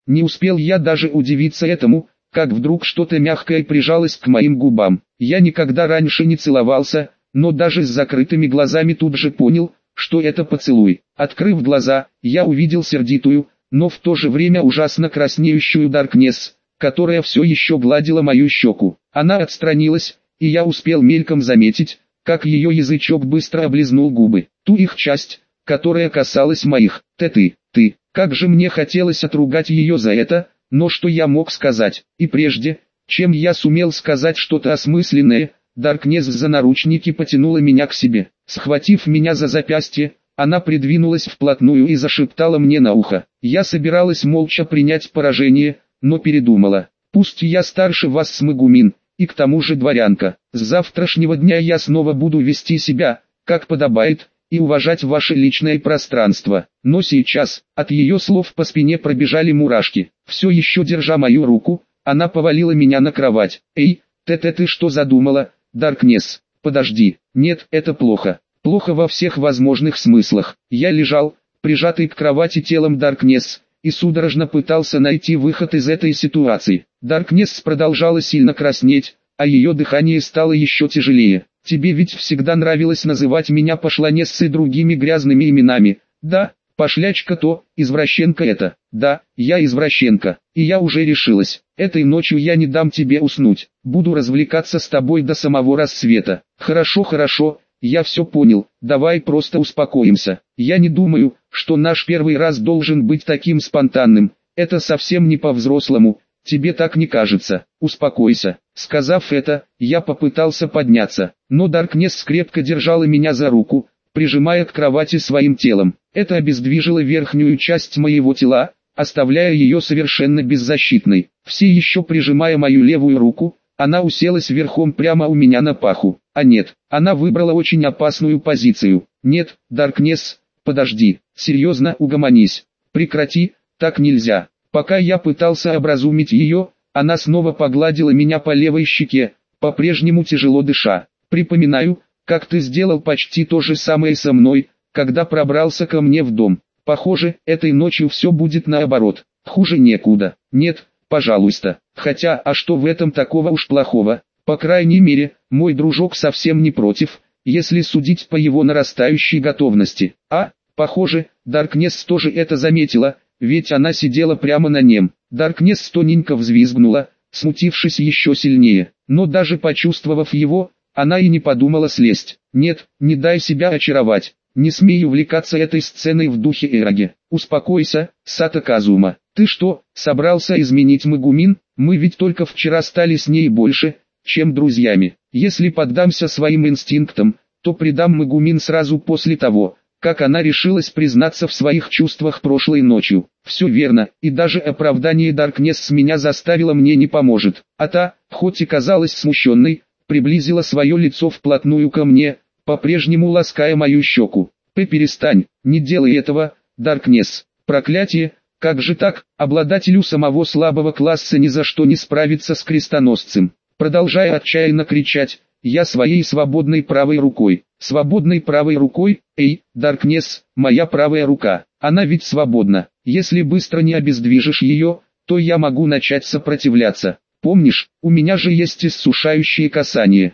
Не успел я даже удивиться этому, как вдруг что-то мягкое прижалось к моим губам. Я никогда раньше не целовался, но даже с закрытыми глазами тут же понял, что это поцелуй. Открыв глаза, я увидел сердитую, но в то же время ужасно краснеющую Даркнесс, которая все еще гладила мою щеку. Она отстранилась, и я успел мельком заметить, как ее язычок быстро облизнул губы. Ту их часть, которая касалась моих. Ты. Как же мне хотелось отругать ее за это, но что я мог сказать? И прежде, чем я сумел сказать что-то осмысленное, Даркнесс за наручники потянула меня к себе. Схватив меня за запястье, она придвинулась вплотную и зашептала мне на ухо. Я собиралась молча принять поражение, но передумала. Пусть я старше вас с Мегумин, и к тому же дворянка. С завтрашнего дня я снова буду вести себя, как подобает, и уважать ваше личное пространство. Но сейчас, от ее слов по спине пробежали мурашки. Все еще держа мою руку, она повалила меня на кровать. Эй, ты что задумала, Даркнесс? Подожди, нет, это плохо. Плохо во всех возможных смыслах. Я лежал, прижатый к кровати телом Даркнесс, и судорожно пытался найти выход из этой ситуации. Даркнесс продолжала сильно краснеть, а ее дыхание стало еще тяжелее. Тебе ведь всегда нравилось называть меня пошлонессой другими грязными именами. Да, пошлячка то, извращенка это. Да, я извращенка, и я уже решилась. Этой ночью я не дам тебе уснуть. Буду развлекаться с тобой до самого рассвета. Хорошо, я все понял. Давай просто успокоимся. Я не думаю, что наш первый раз должен быть таким спонтанным. Это совсем не по-взрослому. Тебе так не кажется? Успокойся. Сказав это, я попытался подняться, но Даркнесс крепко держала меня за руку, прижимая к кровати своим телом. Это обездвижило верхнюю часть моего тела, оставляя ее совершенно беззащитной. Все еще прижимая мою левую руку, она уселась верхом прямо у меня на паху. А нет, она выбрала очень опасную позицию. Нет, Даркнесс, подожди, серьезно, угомонись. Прекрати, так нельзя. Пока я пытался образумить ее, она снова погладила меня по левой щеке, по-прежнему тяжело дыша. Припоминаю, как ты сделал почти то же самое со мной, когда пробрался ко мне в дом. Похоже, этой ночью все будет наоборот. Хуже некуда. Нет, пожалуйста. Хотя, а что в этом такого уж плохого? По крайней мере, мой дружок совсем не против, если судить по его нарастающей готовности. Похоже, Даркнесс тоже это заметила, ведь она сидела прямо на нем. Даркнесс тоненько взвизгнула, смутившись еще сильнее, но даже почувствовав его, она и не подумала слезть. Нет, не дай себя очаровать, не смей увлекаться этой сценой в духе Эраги. Успокойся, Сато Казума. Ты что, собрался изменить Мегумин? Мы ведь только вчера стали с ней больше, чем друзьями. Если поддамся своим инстинктам, то предам Мегумин сразу после того, как она решилась признаться в своих чувствах прошлой ночью. Все верно, и даже оправдание Даркнесс меня заставило мне не поможет. А та, хоть и казалась смущенной, приблизила свое лицо вплотную ко мне, по-прежнему лаская мою щеку. Перестань, не делай этого, Даркнесс. Проклятие, как же так, обладателю самого слабого класса ни за что не справиться с крестоносцем. Продолжая отчаянно кричать, я своей свободной правой рукой. Свободной правой рукой? Эй, Даркнесс, моя правая рука. Она ведь свободна. Если быстро не обездвижишь ее, то я могу начать сопротивляться. Помнишь, у меня же есть иссушающие касания.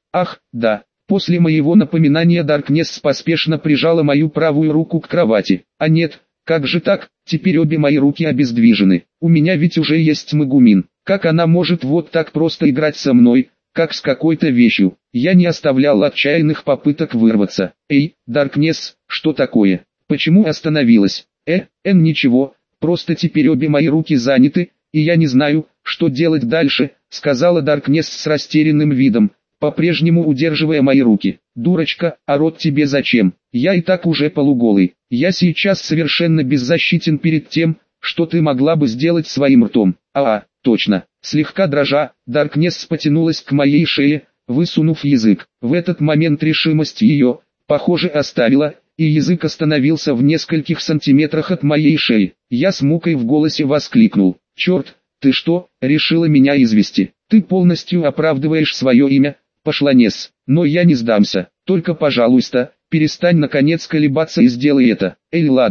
Да. После моего напоминания Даркнесс поспешно прижала мою правую руку к кровати. А нет, как же так, теперь обе мои руки обездвижены. У меня ведь уже есть Мегумин. Как она может вот так просто играть со мной, как с какой-то вещью? Я не оставлял отчаянных попыток вырваться. Эй, Даркнесс, что такое? Почему остановилась? Ничего, просто теперь обе мои руки заняты, и я не знаю, что делать дальше, сказала Даркнесс с растерянным видом, по-прежнему удерживая мои руки. Дурочка, а рот тебе зачем? Я и так уже полуголый. Я сейчас совершенно беззащитен перед тем, что ты могла бы сделать своим ртом. Точно. Слегка дрожа, Даркнесс потянулась к моей шее, высунув язык. В этот момент решимость ее, похоже, оставила, и язык остановился в нескольких сантиметрах от моей шеи. Я с мукой в голосе воскликнул. Черт, ты что, решила меня извести? Ты полностью оправдываешь свое имя, пошлонесс. Но я не сдамся. Только, пожалуйста, перестань наконец колебаться и сделай это. Ладно,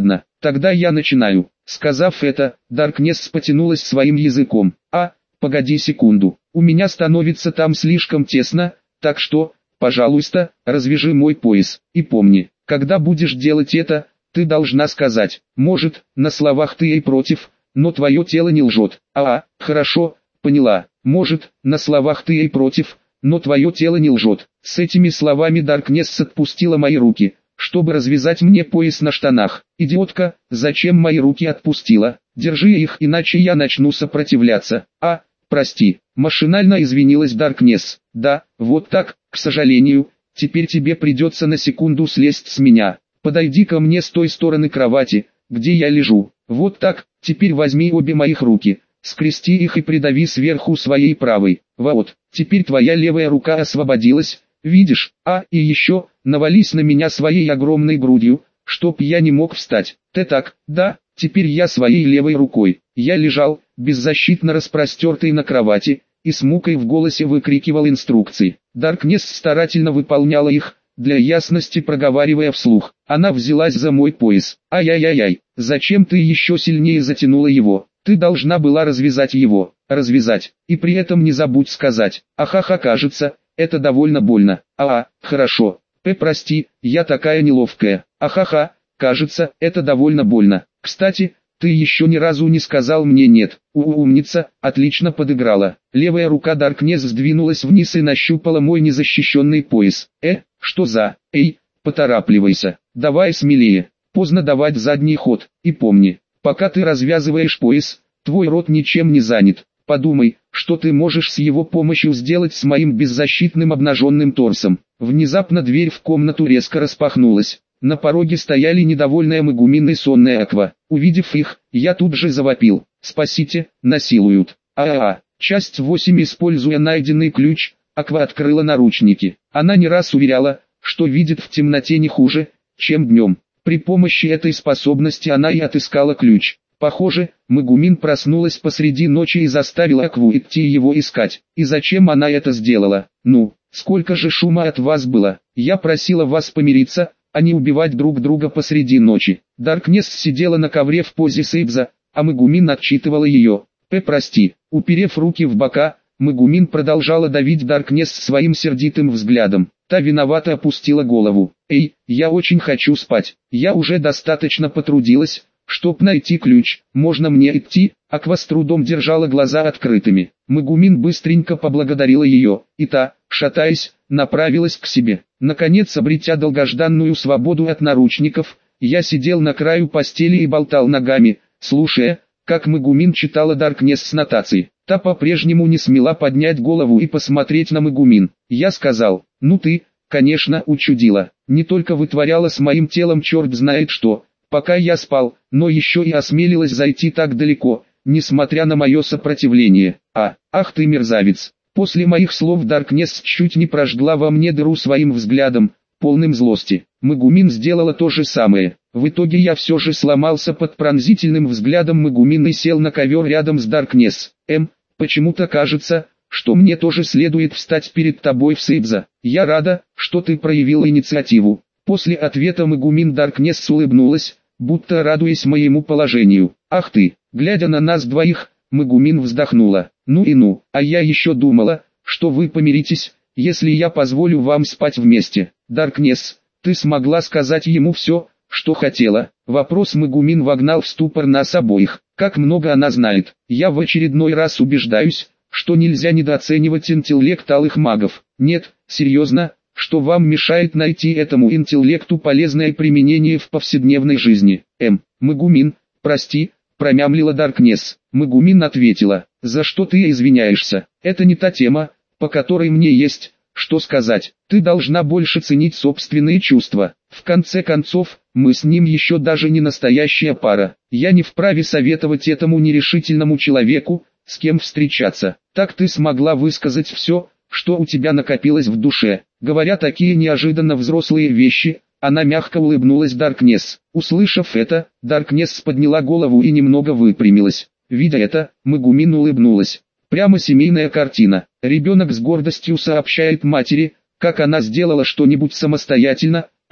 Тогда я начинаю. Сказав это, Даркнесс потянулась своим языком. Погоди секунду. У меня становится там слишком тесно, так что, пожалуйста, развяжи мой пояс. И помни, когда будешь делать это, ты должна сказать, может, на словах ты и против, но твое тело не лжет. Хорошо, поняла. Может, на словах ты и против, но твое тело не лжет. С этими словами Даркнесс отпустила мои руки, чтобы развязать мне пояс на штанах. Идиотка, зачем мои руки отпустила? Держи их, иначе я начну сопротивляться. Прости, машинально извинилась Даркнесс. Да, вот так, к сожалению, теперь тебе придется на секунду слезть с меня. Подойди ко мне с той стороны кровати, где я лежу. Вот так, теперь возьми обе моих руки, скрести их и придави сверху своей правой. Вот, теперь твоя левая рука освободилась, видишь? И еще, навались на меня своей огромной грудью, чтоб я не мог встать. Ты так, да, теперь я своей левой рукой. Я лежал, беззащитно распростертый на кровати, и с мукой в голосе выкрикивал инструкции. Даркнесс старательно выполняла их, для ясности проговаривая вслух. Она взялась за мой пояс. Ай-яй-яй-яй, зачем ты еще сильнее затянула его? Ты должна была развязать его. Развязать, и при этом не забудь сказать. Кажется, это довольно больно. Хорошо. Прости, я такая неловкая. Кажется, это довольно больно. Кстати, ты еще ни разу не сказал мне нет. Умница, отлично подыграла. Левая рука Даркнесс сдвинулась вниз и нащупала мой незащищенный пояс. Что за? Эй, поторапливайся. Давай смелее. Поздно давать задний ход. И помни, пока ты развязываешь пояс, твой рот ничем не занят. Подумай, что ты можешь с его помощью сделать с моим беззащитным обнаженным торсом. Внезапно дверь в комнату резко распахнулась. На пороге стояли недовольная Мегумин и сонная Аква. Увидев их, я тут же завопил. «Спасите, насилуют!» Часть 8. Используя найденный ключ, Аква открыла наручники. Она не раз уверяла, что видит в темноте не хуже, чем днем. При помощи этой способности она и отыскала ключ. Похоже, Мегумин проснулась посреди ночи и заставила Акву идти его искать. И зачем она это сделала? Сколько же шума от вас было? Я просила вас помириться, а не убивать друг друга посреди ночи. Даркнесс сидела на ковре в позе Сейбза, а Мегумин отчитывала ее. Прости. Уперев руки в бока, Мегумин продолжала давить Даркнесс своим сердитым взглядом. Та виновато опустила голову. Я очень хочу спать. Я уже достаточно потрудилась, чтоб найти ключ. Можно мне идти? Аква с трудом держала глаза открытыми. Мегумин быстренько поблагодарила ее, и та, шатаясь, направилась к себе. Наконец, обретя долгожданную свободу от наручников, я сидел на краю постели и болтал ногами, слушая, как Мегумин читала Даркнесс с нотацией. Та по-прежнему не смела поднять голову и посмотреть на Мегумин. Я сказал, ты, конечно, учудила. Не только вытворяла с моим телом черт знает что, пока я спал, но еще и осмелилась зайти так далеко, несмотря на мое сопротивление. Ах ты мерзавец! После моих слов Даркнесс чуть не прожгла во мне дыру своим взглядом, полным злости. Мегумин сделала то же самое. В итоге я все же сломался под пронзительным взглядом Мегумин и сел на ковер рядом с Даркнесс. Почему-то кажется, что мне тоже следует встать перед тобой в Сейбза. Я рада, что ты проявил инициативу. После ответа Мегумин Даркнесс улыбнулась, будто радуясь моему положению. Ах ты, глядя на нас двоих, Мегумин вздохнула. А я еще думала, что вы помиритесь, если я позволю вам спать вместе. Даркнесс, ты смогла сказать ему все, что хотела? Вопрос Мегумин вогнал в ступор нас обоих. Как много она знает. Я в очередной раз убеждаюсь, что нельзя недооценивать интеллект алых магов. Нет, серьезно, что вам мешает найти этому интеллекту полезное применение в повседневной жизни? Мегумин, прости, промямлила Даркнесс. Мегумин ответила, за что ты извиняешься? Это не та тема, по которой мне есть, что сказать. Ты должна больше ценить собственные чувства. В конце концов, мы с ним еще даже не настоящая пара. Я не вправе советовать этому нерешительному человеку, с кем встречаться. Так ты смогла высказать все, что у тебя накопилось в душе. Говоря такие неожиданно взрослые вещи, она мягко улыбнулась Даркнесс. Услышав это, Даркнесс подняла голову и немного выпрямилась. Видя это, Мегумин улыбнулась. Прямо семейная картина. Ребенок с гордостью сообщает матери, как она сделала что-нибудь самостоятельно,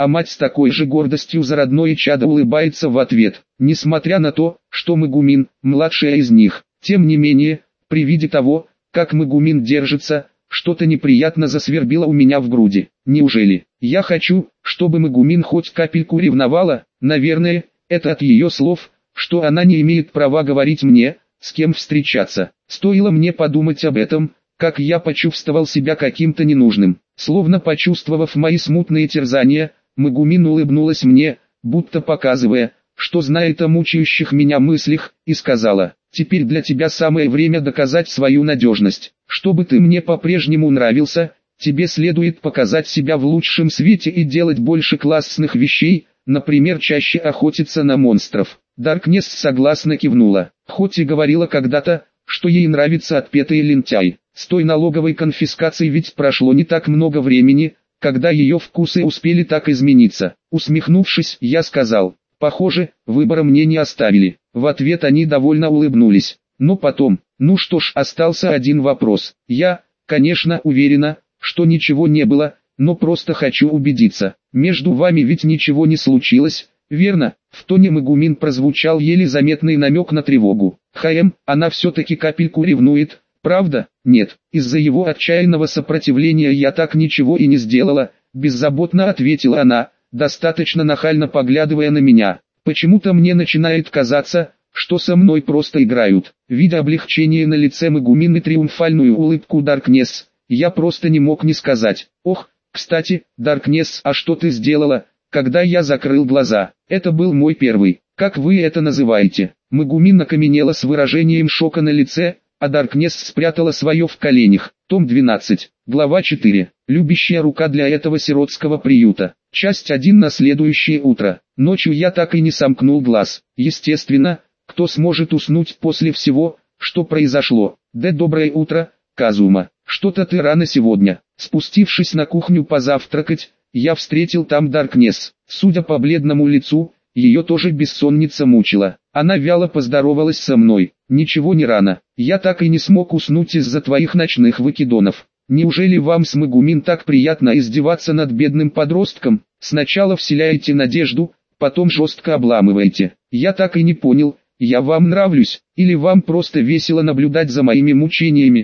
а мать с такой же гордостью за родное чадо улыбается в ответ. Несмотря на то, что Магумин, младшая из них, тем не менее, при виде того, как Магумин держится, что-то неприятно засвербило у меня в груди. Неужели я хочу, чтобы Магумин хоть капельку ревновала? Наверное, это от ее слов, что она не имеет права говорить мне, с кем встречаться. Стоило мне подумать об этом, как я почувствовал себя каким-то ненужным. Словно почувствовав мои смутные терзания, Магумин улыбнулась мне, будто показывая, что знает о мучающих меня мыслях, и сказала: «Теперь для тебя самое время доказать свою надежность. Чтобы ты мне по-прежнему нравился, тебе следует показать себя в лучшем свете и делать больше классных вещей, например, чаще охотиться на монстров». Даркнесс согласно кивнула, хоть и говорила когда-то, что ей нравится отпетый лентяй. С той налоговой конфискацией ведь прошло не так много времени, когда ее вкусы успели так измениться. Усмехнувшись, я сказал: «Похоже, выбора мне не оставили». В ответ они довольно улыбнулись. Но потом, ну что ж, остался один вопрос. Я, конечно, уверена, что ничего не было, но просто хочу убедиться. Между вами ведь ничего не случилось, верно? В тоне Магумин прозвучал еле заметный намек на тревогу. Она все-таки капельку ревнует, правда? Нет, из-за его отчаянного сопротивления я так ничего и не сделала, беззаботно ответила она, достаточно нахально поглядывая на меня. Почему-то мне начинает казаться, что со мной просто играют. Видя облегчение на лице Магумин и триумфальную улыбку Даркнесс, я просто не мог не сказать: «Ох, кстати, Даркнесс, а что ты сделала, когда я закрыл глаза?» Это был мой первый, как вы это называете. Магумин окаменела с выражением шока на лице, а Даркнесс спрятала свое в коленях. Том 12, глава 4. Любящая рука для этого сиротского приюта. Часть 1 на следующее утро. Ночью я так и не сомкнул глаз. Естественно, кто сможет уснуть после всего, что произошло? Доброе утро, Казума. Что-то ты рано сегодня. Спустившись на кухню позавтракать, я встретил там Даркнесс. Судя по бледному лицу, ее тоже бессонница мучила. Она вяло поздоровалась со мной. «Ничего не рано. Я так и не смог уснуть из-за твоих ночных выкидонов. Неужели вам с Магумин так приятно издеваться над бедным подростком? Сначала вселяете надежду, потом жестко обламываете. Я так и не понял, я вам нравлюсь, или вам просто весело наблюдать за моими мучениями?»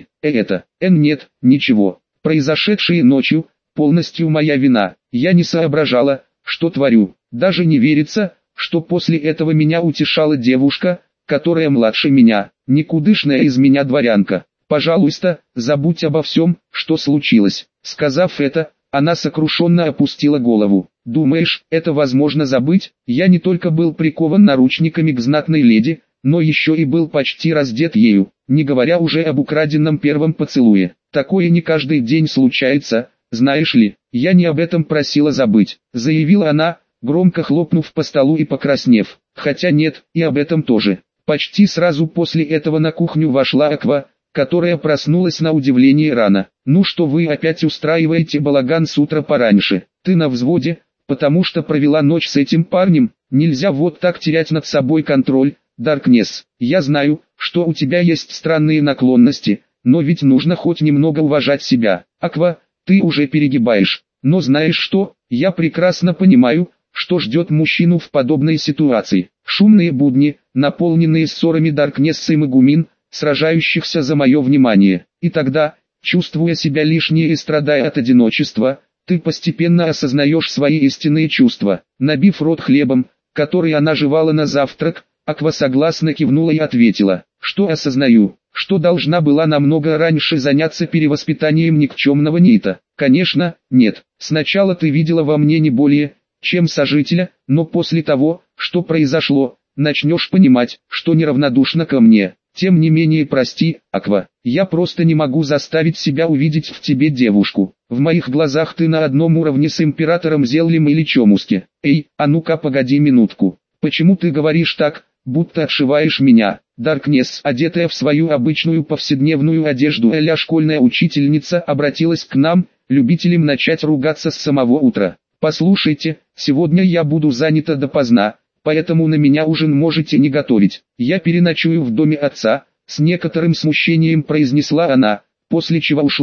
Нет, ничего. Произошедшее ночью, полностью моя вина. Я не соображала, что творю. Даже не верится, что после этого меня утешала девушка, которая младше меня, никудышная из меня дворянка. «Пожалуйста, забудь обо всем, что случилось». Сказав это, она сокрушенно опустила голову. «Думаешь, это возможно забыть? Я не только был прикован наручниками к знатной леди, но еще и был почти раздет ею, не говоря уже об украденном первом поцелуе. Такое не каждый день случается, знаешь ли. Я не об этом просила забыть», заявила она, громко хлопнув по столу и покраснев. «Хотя нет, и об этом тоже». Почти сразу после этого на кухню вошла Аква, которая проснулась на удивление рано. «Ну что вы опять устраиваете балаган с утра пораньше? Ты на взводе, потому что провела ночь с этим парнем? Нельзя вот так терять над собой контроль, Даркнесс. Я знаю, что у тебя есть странные наклонности, но ведь нужно хоть немного уважать себя. Аква, ты уже перегибаешь. Но знаешь что, я прекрасно понимаю, что ждет мужчину в подобной ситуации. Шумные будни, наполненные ссорами Даркнесс и Магумин, сражающихся за мое внимание. И тогда, чувствуя себя лишней и страдая от одиночества, ты постепенно осознаешь свои истинные чувства. Набив рот хлебом, который она жевала на завтрак, Аква согласно кивнула и ответила: «Что осознаю, что должна была намного раньше заняться перевоспитанием никчемного Нита. Конечно, нет. Сначала ты видела во мне не более, чем сожителя, но после того, что произошло, начнешь понимать, что неравнодушна ко мне. Тем не менее прости, Аква, я просто не могу заставить себя увидеть в тебе девушку. В моих глазах ты на одном уровне с императором Зеллем или Чомуски. Эй, а ну-ка погоди минутку. Почему ты говоришь так, будто отшиваешь меня?» Даркнесс, одетая в свою обычную повседневную одежду а-ля школьная учительница, обратилась к нам, любителям начать ругаться с самого утра. «Послушайте, сегодня я буду занята допоздна, поэтому на меня ужин можете не готовить. Я переночую в доме отца», с некоторым смущением произнесла она, после чего ушла.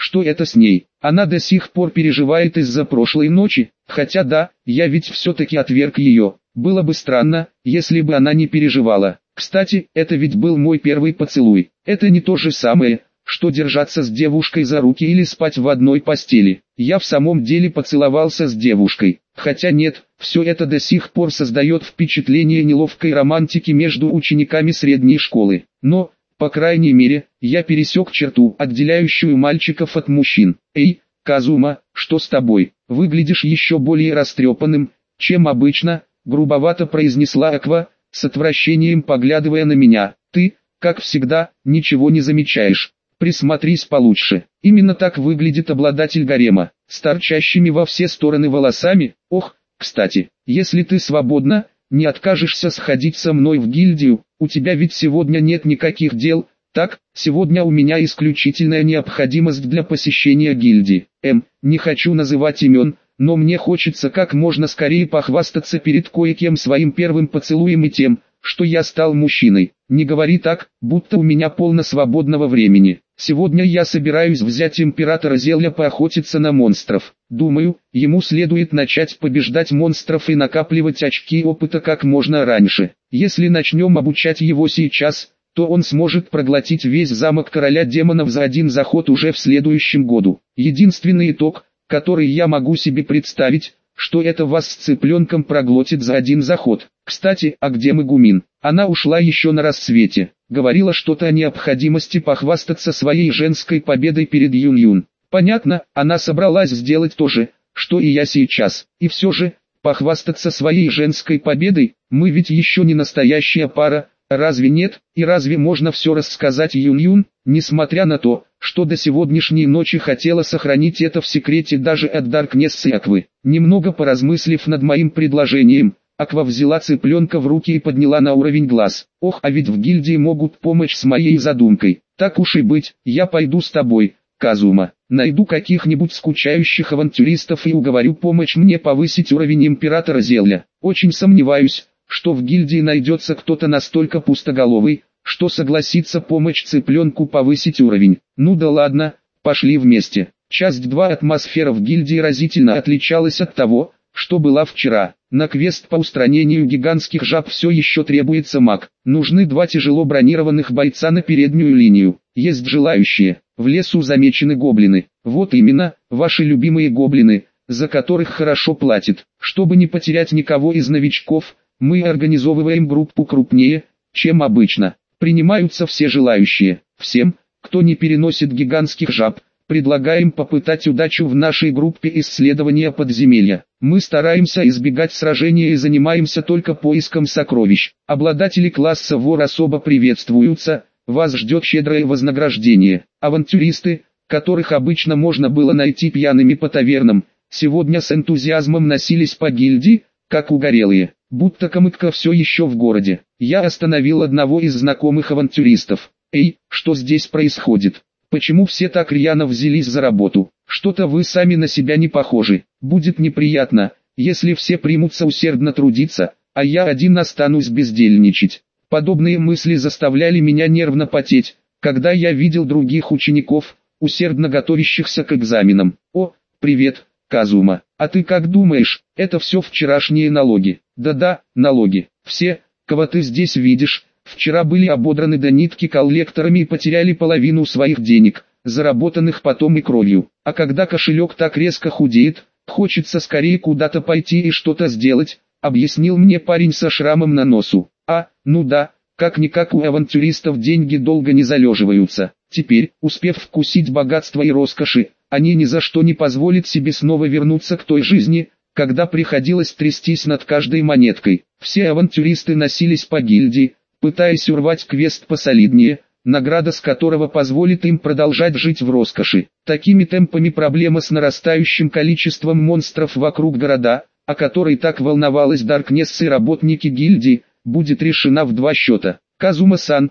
что это с ней. Она до сих пор переживает из-за прошлой ночи, хотя да, я ведь все-таки отверг ее. Было бы странно, если бы она не переживала. Кстати, это ведь был мой первый поцелуй. Это не то же самое, что держаться с девушкой за руки или спать в одной постели. Я в самом деле поцеловался с девушкой. Хотя нет, все это до сих пор создает впечатление неловкой романтики между учениками средней школы. Но, по крайней мере, я пересек черту, отделяющую мальчиков от мужчин. Эй, Казума, что с тобой? Выглядишь еще более растрепанным, чем обычно, грубовато произнесла Аква, с отвращением поглядывая на меня. Ты, как всегда, ничего не замечаешь. Присмотрись получше. Именно так выглядит обладатель гарема, с торчащими во все стороны волосами. Ох, кстати, если ты свободна, не откажешься сходить со мной в гильдию, у тебя ведь сегодня нет никаких дел. Так, сегодня у меня исключительная необходимость для посещения гильдии. Не хочу называть имен, но мне хочется как можно скорее похвастаться перед кое-кем своим первым поцелуем и тем, что я стал мужчиной. Не говори так, будто у меня полно свободного времени. Сегодня я собираюсь взять императора Зелья поохотиться на монстров. Думаю, ему следует начать побеждать монстров и накапливать очки опыта как можно раньше. Если начнем обучать его сейчас, то он сможет проглотить весь замок короля демонов за один заход уже в следующем году. Единственный итог, который я могу себе представить, что это вас с цыпленком проглотит за один заход. Кстати, а где Мегумин? Она ушла еще на рассвете. Говорила что-то о необходимости похвастаться своей женской победой перед Юн-Юн. Понятно, она собралась сделать то же, что и я сейчас. И все же, похвастаться своей женской победой, мы ведь еще не настоящая пара, разве нет? И разве можно все рассказать Юн-Юн, несмотря на то, что до сегодняшней ночи хотела сохранить это в секрете даже от Даркнесс и Аквы? Немного поразмыслив над моим предложением, Аква взяла цыпленка в руки и подняла на уровень глаз. Ох, а ведь в гильдии могут помочь с моей задумкой. Так уж и быть, я пойду с тобой, Казума. Найду каких-нибудь скучающих авантюристов и уговорю помочь мне повысить уровень императора Зелья. Очень сомневаюсь, что в гильдии найдется кто-то настолько пустоголовый, что согласится помочь цыпленку повысить уровень. Ну да ладно, пошли вместе. Часть 2. Атмосфера в гильдии разительно отличалась от того, что была вчера. На квест по устранению гигантских жаб все еще требуется маг. Нужны 2 тяжело бронированных бойца на переднюю линию. Есть желающие. В лесу замечены гоблины. Вот именно, ваши любимые гоблины, за которых хорошо платят. Чтобы не потерять никого из новичков, мы организовываем группу крупнее, чем обычно. Принимаются все желающие. Всем, кто не переносит гигантских жаб, предлагаем попытать удачу в нашей группе исследования подземелья. Мы стараемся избегать сражения и занимаемся только поиском сокровищ. Обладатели класса вор особо приветствуются, вас ждет щедрое вознаграждение. Авантюристы, которых обычно можно было найти пьяными по тавернам, сегодня с энтузиазмом носились по гильдии, как угорелые. Будто Камыкка все еще в городе. Я остановил одного из знакомых авантюристов. Эй, что здесь происходит? Почему все так рьяно взялись за работу? Что-то вы сами на себя не похожи. Будет неприятно, если все примутся усердно трудиться, а я один останусь бездельничать. Подобные мысли заставляли меня нервно потеть, когда я видел других учеников, усердно готовящихся к экзаменам. О, привет, Казума. А ты как думаешь, это все вчерашние налоги? Да-да, налоги. Все, кого ты здесь видишь, вчера были ободраны до нитки коллекторами и потеряли половину своих денег, заработанных потом и кровью. А когда кошелек так резко худеет, хочется скорее куда-то пойти и что-то сделать, объяснил мне парень со шрамом на носу. Ну да, как-никак у авантюристов деньги долго не залеживаются. Теперь, успев вкусить богатство и роскоши, они ни за что не позволят себе снова вернуться к той жизни, когда приходилось трястись над каждой монеткой. Все авантюристы носились по гильдии, пытаясь урвать квест посолиднее, награда с которого позволит им продолжать жить в роскоши. Такими темпами проблема с нарастающим количеством монстров вокруг города, о которой так волновалась Даркнесс и работники гильдии, будет решена в 2 счета. Казума-сан,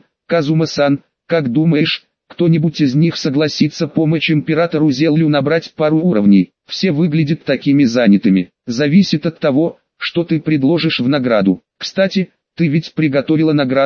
как думаешь, кто-нибудь из них согласится помочь императору Зелью набрать пару уровней? Все выглядят такими занятыми. Зависит от того, что ты предложишь в награду. Кстати, ты ведь приготовила награду,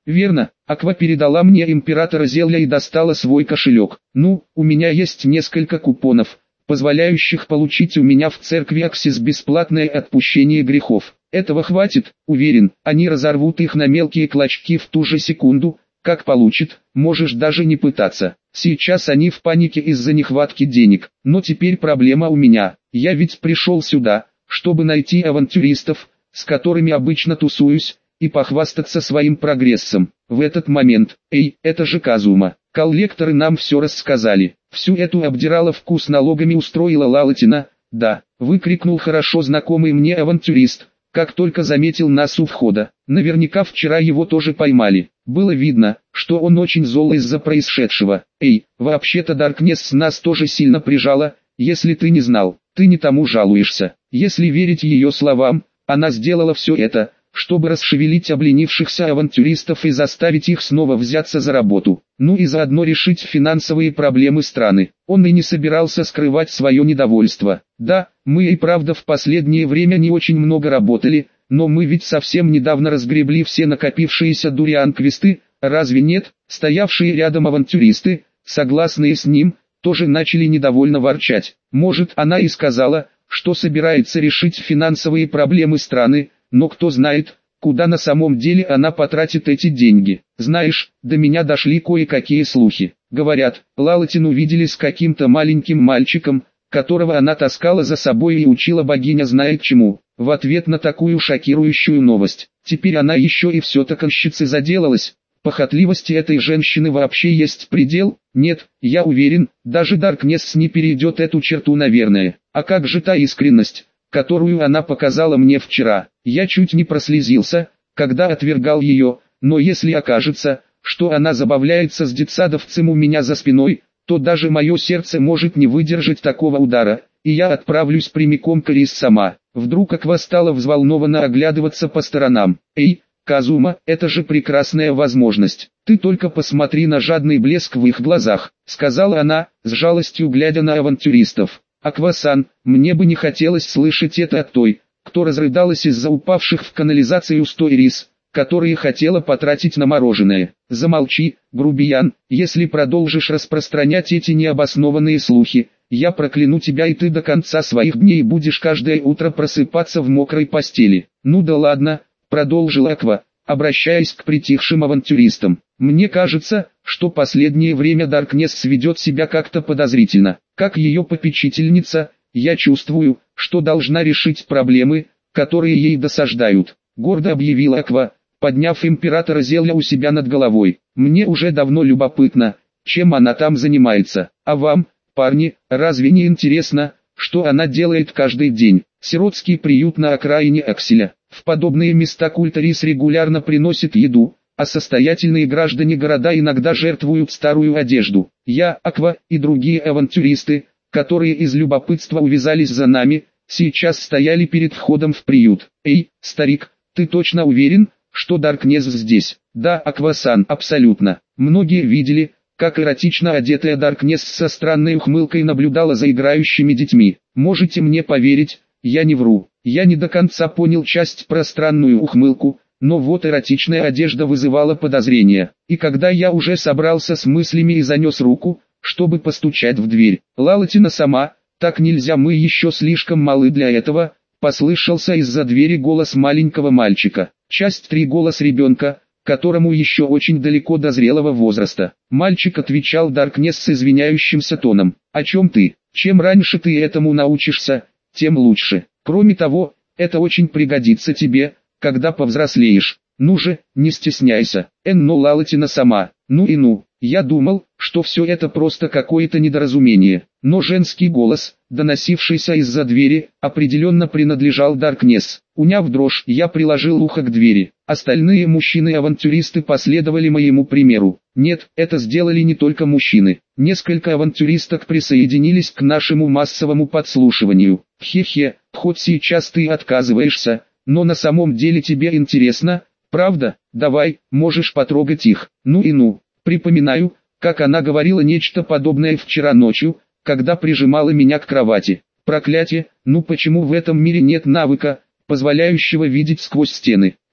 Верно, Аква передала мне императора зелья и достала свой кошелек. Ну, у меня есть несколько купонов, позволяющих получить у меня в церкви Аксис бесплатное отпущение грехов. Этого хватит, уверен, они разорвут их на мелкие клочки в ту же секунду, как получат, можешь даже не пытаться. Сейчас они в панике из-за нехватки денег, но теперь проблема у меня. Я ведь пришел сюда, чтобы найти авантюристов, с которыми обычно тусуюсь, и похвастаться своим прогрессом. В этот момент, это же Казума. Коллекторы нам все рассказали. Всю эту обдираловку налогами устроила Лалатина. Да, выкрикнул хорошо знакомый мне авантюрист, как только заметил нас у входа. Наверняка вчера его тоже поймали. Было видно, что он очень зол из-за происшедшего. Вообще-то Даркнесс нас тоже сильно прижала, если ты не знал, ты не тому жалуешься. Если верить ее словам, она сделала все это, чтобы расшевелить обленившихся авантюристов и заставить их снова взяться за работу, ну и заодно решить финансовые проблемы страны. Он и не собирался скрывать свое недовольство. Да, мы и правда в последнее время не очень много работали, но мы ведь совсем недавно разгребли все накопившиеся дуриан-квесты, разве нет? Стоявшие рядом авантюристы, согласные с ним, тоже начали недовольно ворчать. Может, она и сказала, что собирается решить финансовые проблемы страны, но кто знает, куда на самом деле она потратит эти деньги. Знаешь, до меня дошли кое-какие слухи. Говорят, Лалатину видели с каким-то маленьким мальчиком, которого она таскала за собой и учила богиня знает чему. В ответ на такую шокирующую новость, теперь она еще и все токарщицей заделалась. Похотливости этой женщины вообще есть предел? Нет, я уверен, даже Даркнесс не перейдет эту черту, наверное. А как же та искренность, которую она показала мне вчера? Я чуть не прослезился, когда отвергал ее, но если окажется, что она забавляется с детсадовцем у меня за спиной, то даже мое сердце может не выдержать такого удара, и я отправлюсь прямиком к Рис сама. Вдруг Аква стала взволнованно оглядываться по сторонам. Казума, это же прекрасная возможность. Ты только посмотри на жадный блеск в их глазах, сказала она, с жалостью глядя на авантюристов. Аква-сан, мне бы не хотелось слышать это от той, кто разрыдалась из-за упавших в канализацию 100 рис, которые хотела потратить на мороженое. Замолчи, грубиян, если продолжишь распространять эти необоснованные слухи, я прокляну тебя, и ты до конца своих дней будешь каждое утро просыпаться в мокрой постели. Ну да ладно, продолжила Аква, обращаясь к притихшим авантюристам. Мне кажется, что последнее время Даркнесс ведет себя как-то подозрительно. Как ее попечительница, я чувствую, что должна решить проблемы, которые ей досаждают. Гордо объявила Аква, подняв императора зелья у себя над головой. Мне уже давно любопытно, чем она там занимается. А вам, парни, разве не интересно, что она делает каждый день? Сиротский приют на окраине Акселя. В подобные места культарис регулярно приносит еду, а состоятельные граждане города иногда жертвуют старую одежду. Я, Аква и другие авантюристы, которые из любопытства увязались за нами, сейчас стояли перед входом в приют. Старик, ты точно уверен, что Даркнесс здесь? Да, Аква-сан, абсолютно. Многие видели, как эротично одетая Даркнесс со странной ухмылкой наблюдала за играющими детьми. Можете мне поверить, я не вру. Я не до конца понял часть про странную ухмылку, но вот эротичная одежда вызывала подозрения. И когда я уже собрался с мыслями и занес руку, чтобы постучать в дверь, Лалатина сама, так нельзя, мы еще слишком малы для этого, послышался из-за двери голос маленького мальчика. Часть 3, голос ребенка, которому еще очень далеко до зрелого возраста. Мальчик отвечал Даркнесс с извиняющимся тоном. О чем ты? Чем раньше ты этому научишься, тем лучше. Кроме того, это очень пригодится тебе, когда повзрослеешь. Ну же, не стесняйся. Но Лалатина сама. Ну и ну. Я думал, что все это просто какое-то недоразумение. Но женский голос, доносившийся из-за двери, определенно принадлежал Даркнесс. Уняв дрожь, я приложил ухо к двери. Остальные мужчины-авантюристы последовали моему примеру. Нет, это сделали не только мужчины. Несколько авантюристок присоединились к нашему массовому подслушиванию. Хе-хе, хоть сейчас ты отказываешься, но на самом деле тебе интересно, правда? Давай, можешь потрогать их. Ну и ну. Припоминаю, как она говорила нечто подобное вчера ночью, когда прижимала меня к кровати. Проклятие, ну почему в этом мире нет навыка, позволяющего видеть сквозь стены?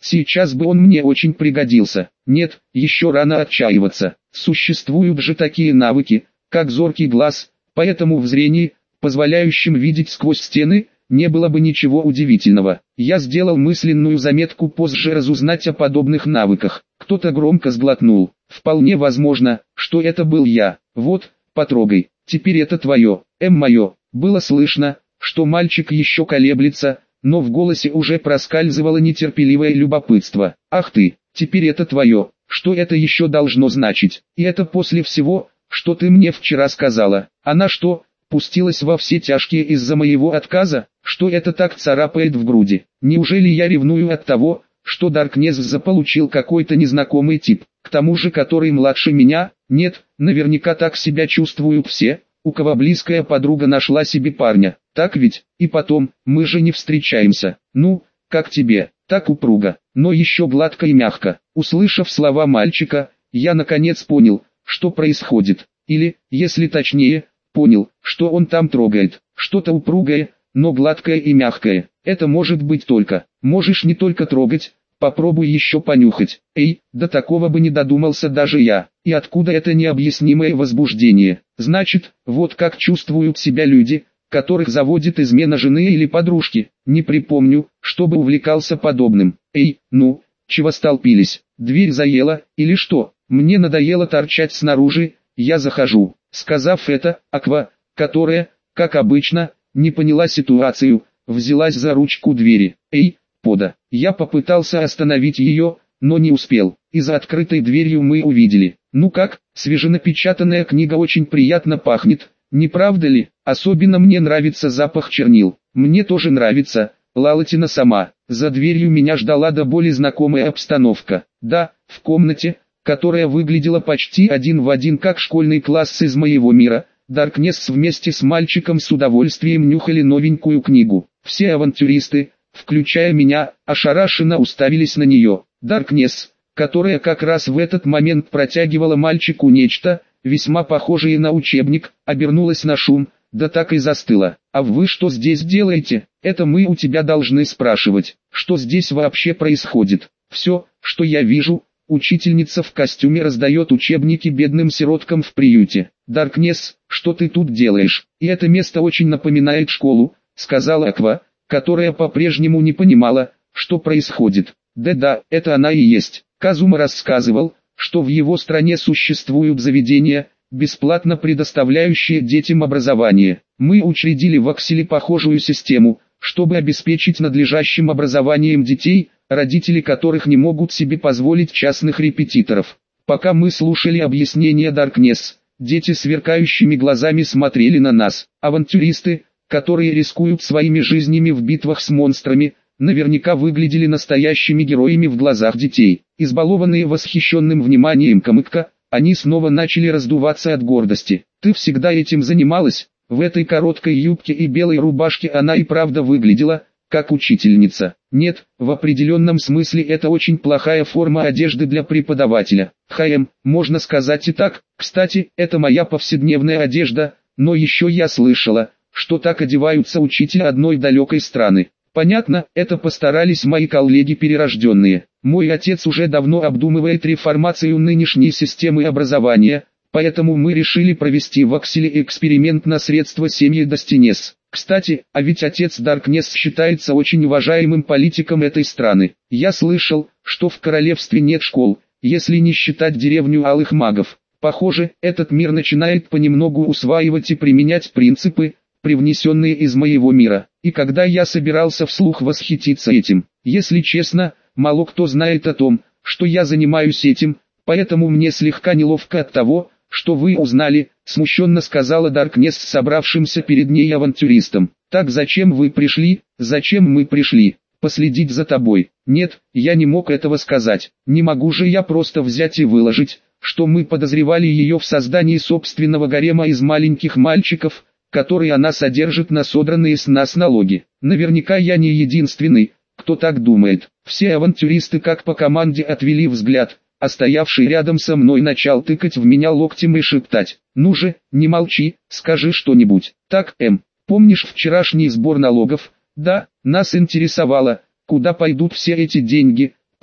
сейчас бы он мне очень пригодился. Нет, еще рано отчаиваться. Существуют же такие навыки, как зоркий глаз, поэтому в зрении, позволяющем видеть сквозь стены, не было бы ничего удивительного. Я сделал мысленную заметку позже разузнать о подобных навыках. Кто-то громко сглотнул. Вполне возможно, что это был я. Вот, потрогай, теперь это твое, мое. Было слышно, что мальчик еще колеблется, но в голосе уже проскальзывало нетерпеливое любопытство. Ах ты, теперь это твое, что это еще должно значить? И это после всего, что ты мне вчера сказала. Она что, пустилась во все тяжкие из-за моего отказа? Что это так царапает в груди? Неужели я ревную от того, что Даркнесс заполучил какой-то незнакомый тип, к тому же который младше меня? Нет, наверняка так себя чувствуют все, у кого близкая подруга нашла себе парня. Так ведь? И потом, мы же не встречаемся. Ну, как тебе? Так упруго, но еще гладко и мягко. Услышав слова мальчика, я наконец понял, что происходит. Или, если точнее, понял, что он там трогает. Что-то упругое, но гладкое и мягкое. Это может быть только. Можешь не только трогать, попробуй еще понюхать. Эй, до такого бы не додумался даже я. И откуда это необъяснимое возбуждение? Значит, вот как чувствуют себя люди, которых заводит измена жены или подружки. Не припомню, чтобы увлекался подобным. Эй, ну, чего столпились? Дверь заела, или что? Мне надоело торчать снаружи, я захожу. Сказав это, Аква, которая, как обычно, не поняла ситуацию, взялась за ручку двери. Эй, пода. Я попытался остановить ее, но не успел. И за открытой дверью мы увидели. Ну как, свеженапечатанная книга очень приятно пахнет, не правда ли? Особенно мне нравится запах чернил. Мне тоже нравится, Лалатина сама. За дверью меня ждала до боли знакомая обстановка. Да, в комнате, которая выглядела почти один в один как школьный класс из моего мира, Даркнесс вместе с мальчиком с удовольствием нюхали новенькую книгу. Все авантюристы, включая меня, ошарашенно уставились на нее. Даркнесс, которая как раз в этот момент протягивала мальчику нечто, весьма похожее на учебник, обернулась на шум, да так и застыла. «А вы что здесь делаете? Это мы у тебя должны спрашивать, что здесь вообще происходит?» «Все, что я вижу, учительница в костюме раздает учебники бедным сироткам в приюте». «Даркнесс, что ты тут делаешь? И это место очень напоминает школу», — сказала Аква, которая по-прежнему не понимала, что происходит. «Да-да, это она и есть». Казума рассказывал, что в его стране существуют заведения, бесплатно предоставляющие детям образование. Мы учредили в Акселе похожую систему, чтобы обеспечить надлежащим образованием детей, родители которых не могут себе позволить частных репетиторов. Пока мы слушали объяснения Даркнесс, дети сверкающими глазами смотрели на нас. Авантюристы, которые рискуют своими жизнями в битвах с монстрами, наверняка выглядели настоящими героями в глазах детей. Избалованные восхищенным вниманием Камыкка, они снова начали раздуваться от гордости. «Ты всегда этим занималась?» В этой короткой юбке и белой рубашке она и правда выглядела, как учительница. Нет, в определенном смысле это очень плохая форма одежды для преподавателя. Можно сказать и так. Кстати, это моя повседневная одежда, но еще я слышала, что так одеваются учителя одной далекой страны. Понятно, это постарались мои коллеги перерожденные. Мой отец уже давно обдумывает реформацию нынешней системы образования, поэтому мы решили провести в Акселе эксперимент на средства семьи Достинес. Кстати, а ведь отец Даркнесс считается очень уважаемым политиком этой страны. Я слышал, что в королевстве нет школ, если не считать деревню алых магов. Похоже, этот мир начинает понемногу усваивать и применять принципы, привнесенные из моего мира. И когда я собирался вслух восхититься этим, если честно, мало кто знает о том, что я занимаюсь этим, поэтому мне слегка неловко от того, что вы узнали, смущенно сказала Даркнесс собравшимся перед ней авантюристам. Так зачем вы пришли? Зачем мы пришли? Последить за тобой? Нет, я не мог этого сказать. Не могу же я просто взять и выложить, что мы подозревали ее в создании собственного гарема из маленьких мальчиков, который она содержит на содранные с нас налоги. Наверняка я не единственный, кто так думает. Все авантюристы как по команде отвели взгляд, а стоявший рядом со мной начал тыкать в меня локтем и шептать: «Ну же, не молчи, скажи что-нибудь». «Так, помнишь вчерашний сбор налогов?» «Да, нас интересовало, куда пойдут все эти деньги»,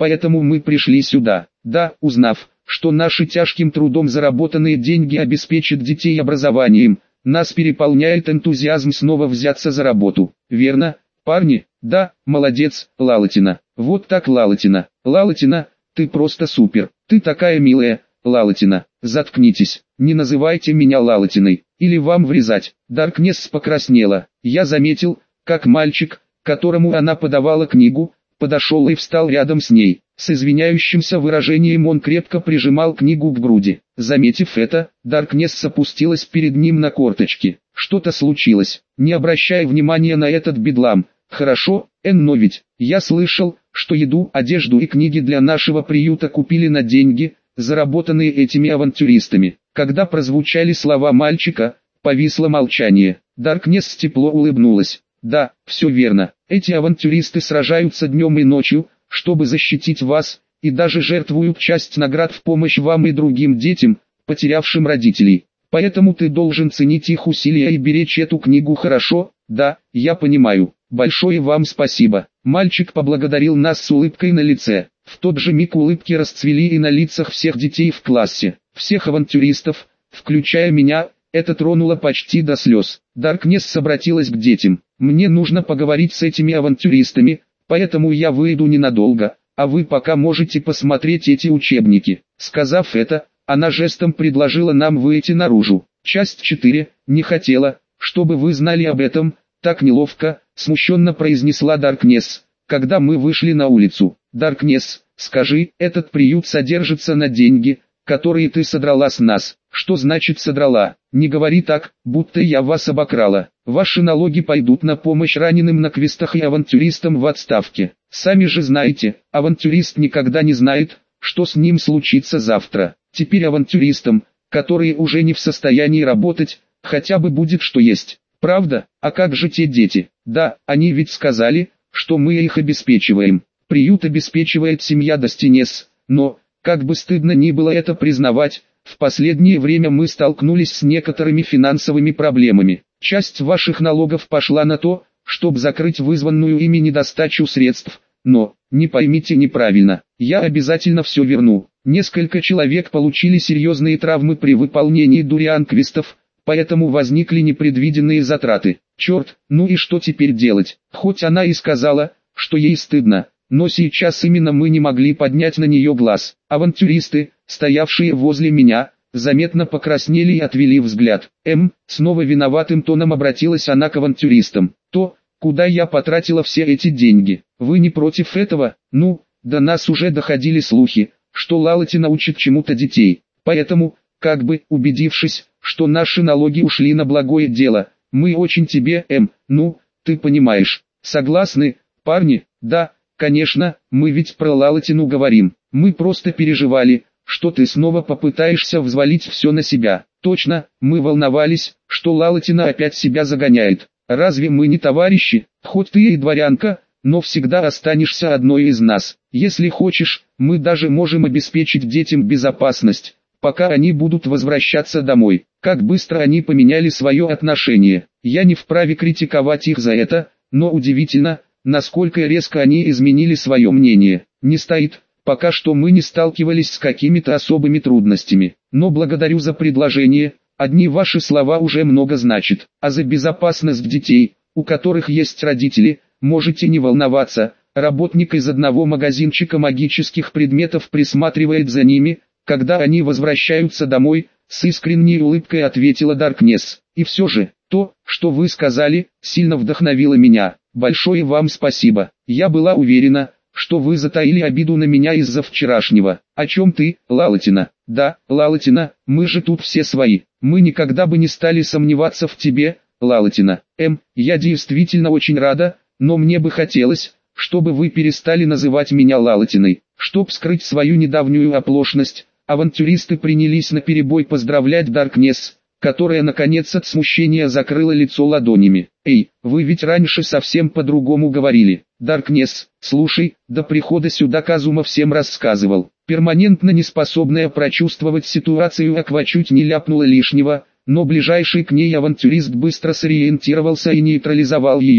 поэтому мы пришли сюда. Да, узнав, что наши тяжким трудом заработанные деньги обеспечат детей образованием, нас переполняет энтузиазм снова взяться за работу. Верно, парни? Да, молодец, Лалатина. Вот так, Лалатина. Лалатина, ты просто супер. Ты такая милая, Лалатина. Заткнитесь, не называйте меня Лалатиной, или вам врезать. Даркнесс покраснела. Я заметил, как мальчик, которому она подавала книгу, подошел и встал рядом с ней. С извиняющимся выражением он крепко прижимал книгу к груди. Заметив это, Даркнесс опустилась перед ним на корточки. Что-то случилось. Не обращай внимания на этот бедлам. Хорошо, но ведь, я слышал, что еду, одежду и книги для нашего приюта купили на деньги, заработанные этими авантюристами. Когда прозвучали слова мальчика, повисло молчание. Даркнесс тепло улыбнулась. Да, все верно. Эти авантюристы сражаются днем и ночью, чтобы защитить вас, и даже жертвуют часть наград в помощь вам и другим детям, потерявшим родителей. Поэтому ты должен ценить их усилия и беречь эту книгу, хорошо? Да, я понимаю. Большое вам спасибо. Мальчик поблагодарил нас с улыбкой на лице. В тот же миг улыбки расцвели и на лицах всех детей в классе. Всех авантюристов, включая меня, это тронуло почти до слез. Даркнесс обратилась к детям. Мне нужно поговорить с этими авантюристами, поэтому я выйду ненадолго, а вы пока можете посмотреть эти учебники. Сказав это, она жестом предложила нам выйти наружу. Часть 4, не хотела, чтобы вы знали об этом, так неловко, смущенно произнесла Даркнесс, когда мы вышли на улицу. Даркнесс, скажи, этот приют содержится на деньги, которые ты содрала с нас. Что значит содрала? Не говори так, будто я вас обокрала. Ваши налоги пойдут на помощь раненым на квестах и авантюристам в отставке. Сами же знаете, авантюрист никогда не знает, что с ним случится завтра. Теперь авантюристам, которые уже не в состоянии работать, хотя бы будет что есть. Правда? А как же те дети? Да, они ведь сказали, что мы их обеспечиваем. Приют обеспечивает семья Достинес, но, как бы стыдно ни было это признавать, в последнее время мы столкнулись с некоторыми финансовыми проблемами. Часть ваших налогов пошла на то, чтобы закрыть вызванную ими недостачу средств, но, не поймите неправильно, я обязательно все верну. Несколько человек получили серьезные травмы при выполнении дуриан-квестов, поэтому возникли непредвиденные затраты. Черт, ну и что теперь делать? Хоть она и сказала, что ей стыдно, но сейчас именно мы не могли поднять на нее глаз. Авантюристы, стоявшие возле меня, заметно покраснели и отвели взгляд. Снова виноватым тоном обратилась она к авантюристам. То, куда я потратила все эти деньги. Вы не против этого? Ну, до нас уже доходили слухи, что Лалатина учит чему-то детей. Поэтому, как бы убедившись, что наши налоги ушли на благое дело, мы очень тебе, ну, ты понимаешь. Согласны, парни? Да, конечно, мы ведь про Лалатину говорим. Мы просто переживали, что ты снова попытаешься взвалить все на себя. Точно, мы волновались, что Лалатина опять себя загоняет. Разве мы не товарищи? Хоть ты и дворянка, но всегда останешься одной из нас. Если хочешь, мы даже можем обеспечить детям безопасность, пока они будут возвращаться домой. Как быстро они поменяли свое отношение. Я не вправе критиковать их за это, но удивительно, насколько резко они изменили свое мнение. Не стоит, пока что мы не сталкивались с какими-то особыми трудностями. Но благодарю за предложение, одни ваши слова уже много значат. А за безопасность детей, у которых есть родители, можете не волноваться. Работник из одного магазинчика магических предметов присматривает за ними, когда они возвращаются домой, с искренней улыбкой ответила Даркнесс. И все же, то, что вы сказали, сильно вдохновило меня. Большое вам спасибо. Я была уверена, что вы затаили обиду на меня из-за вчерашнего. О чем ты, Лалатина? Да, Лалатина, мы же тут все свои. Мы никогда бы не стали сомневаться в тебе, Лалатина. Я действительно очень рада, но мне бы хотелось, чтобы вы перестали называть меня Лалатиной. Чтоб скрыть свою недавнюю оплошность, авантюристы принялись наперебой поздравлять Даркнесс, которая наконец от смущения закрыла лицо ладонями. Эй, вы ведь раньше совсем по-другому говорили. Даркнесс, слушай, до прихода сюда Казума всем рассказывал. Перманентно неспособная прочувствовать ситуацию Аква чуть не ляпнула лишнего, но ближайший к ней авантюрист быстро сориентировался и нейтрализовал ее.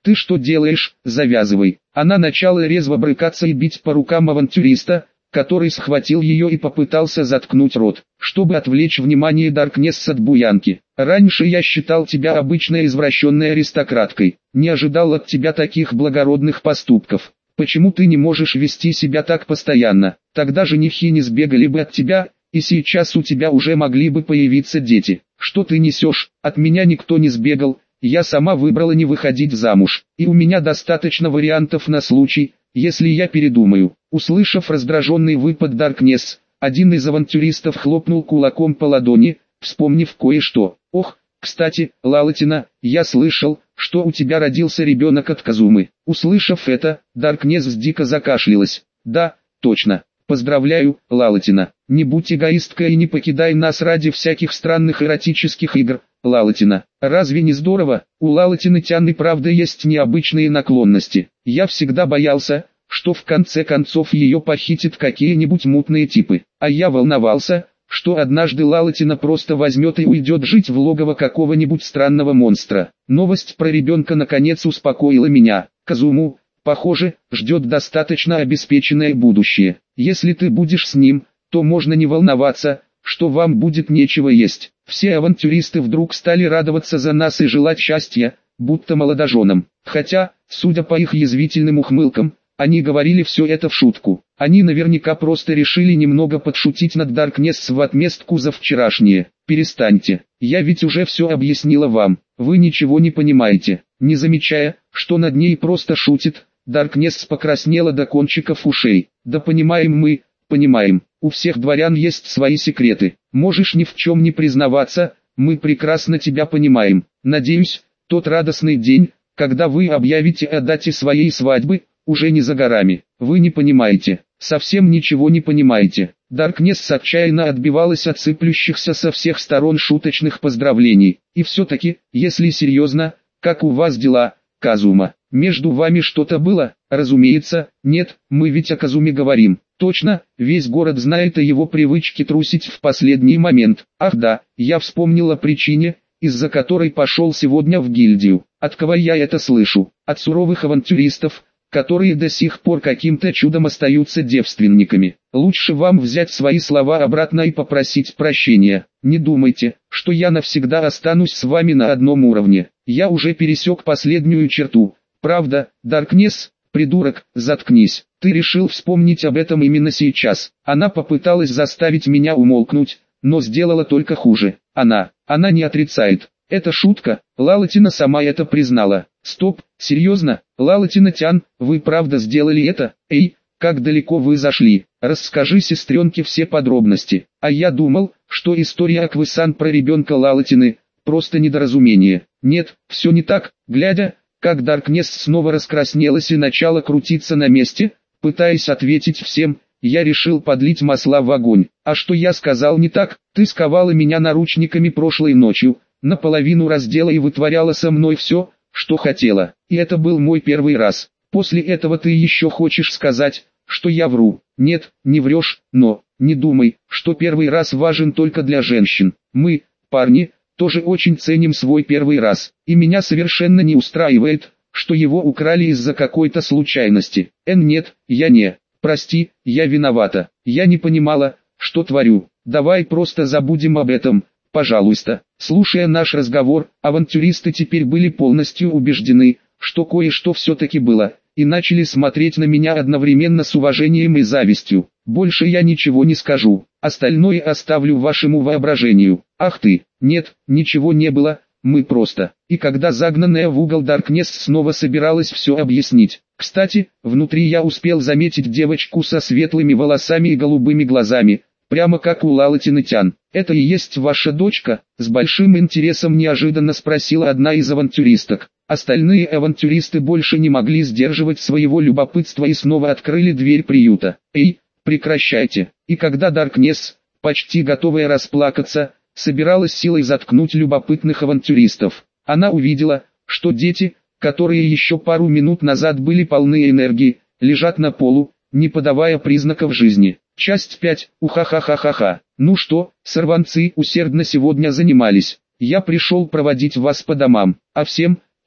Ты что делаешь? Завязывай. Она начала резво брыкаться и бить по рукам авантюриста, который схватил ее и попытался заткнуть рот, чтобы отвлечь внимание Даркнесс от буянки. Раньше я считал тебя обычной извращенной аристократкой, не ожидал от тебя таких благородных поступков. Почему ты не можешь вести себя так постоянно? Тогда женихи не сбегали бы от тебя, и сейчас у тебя уже могли бы появиться дети. Что ты несешь? От меня никто не сбегал, я сама выбрала не выходить замуж, и у меня достаточно вариантов на случай, если я передумаю. Услышав раздраженный выпад Даркнесс, один из авантюристов хлопнул кулаком по ладони, вспомнив кое-что. Ох, кстати, Лалатина, я слышал, что у тебя родился ребенок от Казумы. Услышав это, Даркнесс дико закашлялась. Да, точно. Поздравляю, Лалатина. Не будь эгоисткой и не покидай нас ради всяких странных эротических игр, Лалатина. Разве не здорово? У Лалатины Тян и правда есть необычные наклонности. Я всегда боялся, что в конце концов ее похитят какие-нибудь мутные типы. А я волновался, что однажды Лалатина просто возьмет и уйдет жить в логово какого-нибудь странного монстра. Новость про ребенка наконец успокоила меня. Казуму, похоже, ждет достаточно обеспеченное будущее. Если ты будешь с ним, то можно не волноваться, что вам будет нечего есть. Все авантюристы вдруг стали радоваться за нас и желать счастья, будто молодоженам. Хотя, судя по их язвительным ухмылкам, они говорили все это в шутку. Они наверняка просто решили немного подшутить над Даркнесс в отместку за вчерашнее. Перестаньте, я ведь уже все объяснила вам. Вы ничего не понимаете. Не замечая, что над ней просто шутит, Даркнесс покраснела до кончиков ушей. Да понимаем мы, понимаем. У всех дворян есть свои секреты. Можешь ни в чем не признаваться, мы прекрасно тебя понимаем. Надеюсь, тот радостный день, когда вы объявите о дате своей свадьбы, уже не за горами. Вы не понимаете, совсем ничего не понимаете. Даркнесс отчаянно отбивалась от сыплющихся со всех сторон шуточных поздравлений. И все-таки, если серьезно, как у вас дела, Казума? Между вами что-то было? Разумеется, нет, мы ведь о Казуме говорим. Точно, весь город знает о его привычке трусить в последний момент. Ах да, я вспомнила о причине, из-за которой пошел сегодня в гильдию. От кого я это слышу? От суровых авантюристов, которые до сих пор каким-то чудом остаются девственниками. Лучше вам взять свои слова обратно и попросить прощения. Не думайте, что я навсегда останусь с вами на одном уровне. Я уже пересек последнюю черту. Правда, Даркнесс, придурок, заткнись. Ты решил вспомнить об этом именно сейчас. Она попыталась заставить меня умолкнуть, но сделала только хуже. Она не отрицает. Это шутка, Лалатина сама это признала. Стоп, серьезно, Лалатина-тян, вы правда сделали это? Эй, как далеко вы зашли? Расскажи сестренке все подробности. А я думал, что история Аквы-сан про ребенка Лалатины – просто недоразумение. Нет, все не так. Глядя, как Даркнесс снова раскраснелась и начала крутиться на месте, пытаясь ответить всем, я решил подлить масла в огонь. А что я сказал не так? Ты сковала меня наручниками прошлой ночью, наполовину раздела и вытворяла со мной все, что хотела. И это был мой первый раз. После этого ты еще хочешь сказать, что я вру? Нет, не врешь, но не думай, что первый раз важен только для женщин. Мы, парни, тоже очень ценим свой первый раз. И меня совершенно не устраивает, что его украли из-за какой-то случайности. Нет, я не. Прости, я виновата. Я не понимала, что творю. Давай просто забудем об этом, пожалуйста. Слушая наш разговор, авантюристы теперь были полностью убеждены, что кое-что все-таки было, и начали смотреть на меня одновременно с уважением и завистью. Больше я ничего не скажу, остальное оставлю вашему воображению. Ах ты, нет, ничего не было, мы просто. И когда загнанная в угол Даркнесс снова собиралась все объяснить. Кстати, внутри я успел заметить девочку со светлыми волосами и голубыми глазами, прямо как у Лалатины-тян. «Это и есть ваша дочка?» — с большим интересом неожиданно спросила одна из авантюристок. Остальные авантюристы больше не могли сдерживать своего любопытства и снова открыли дверь приюта. «Эй, прекращайте!» И когда Даркнесс, почти готовая расплакаться, собиралась силой заткнуть любопытных авантюристов, она увидела, что дети, которые еще пару минут назад были полны энергии, лежат на полу, не подавая признаков жизни. Часть 5. Ухахахахаха. Ну что, сорванцы усердно сегодня занимались. Я пришел проводить вас по домам. А всем,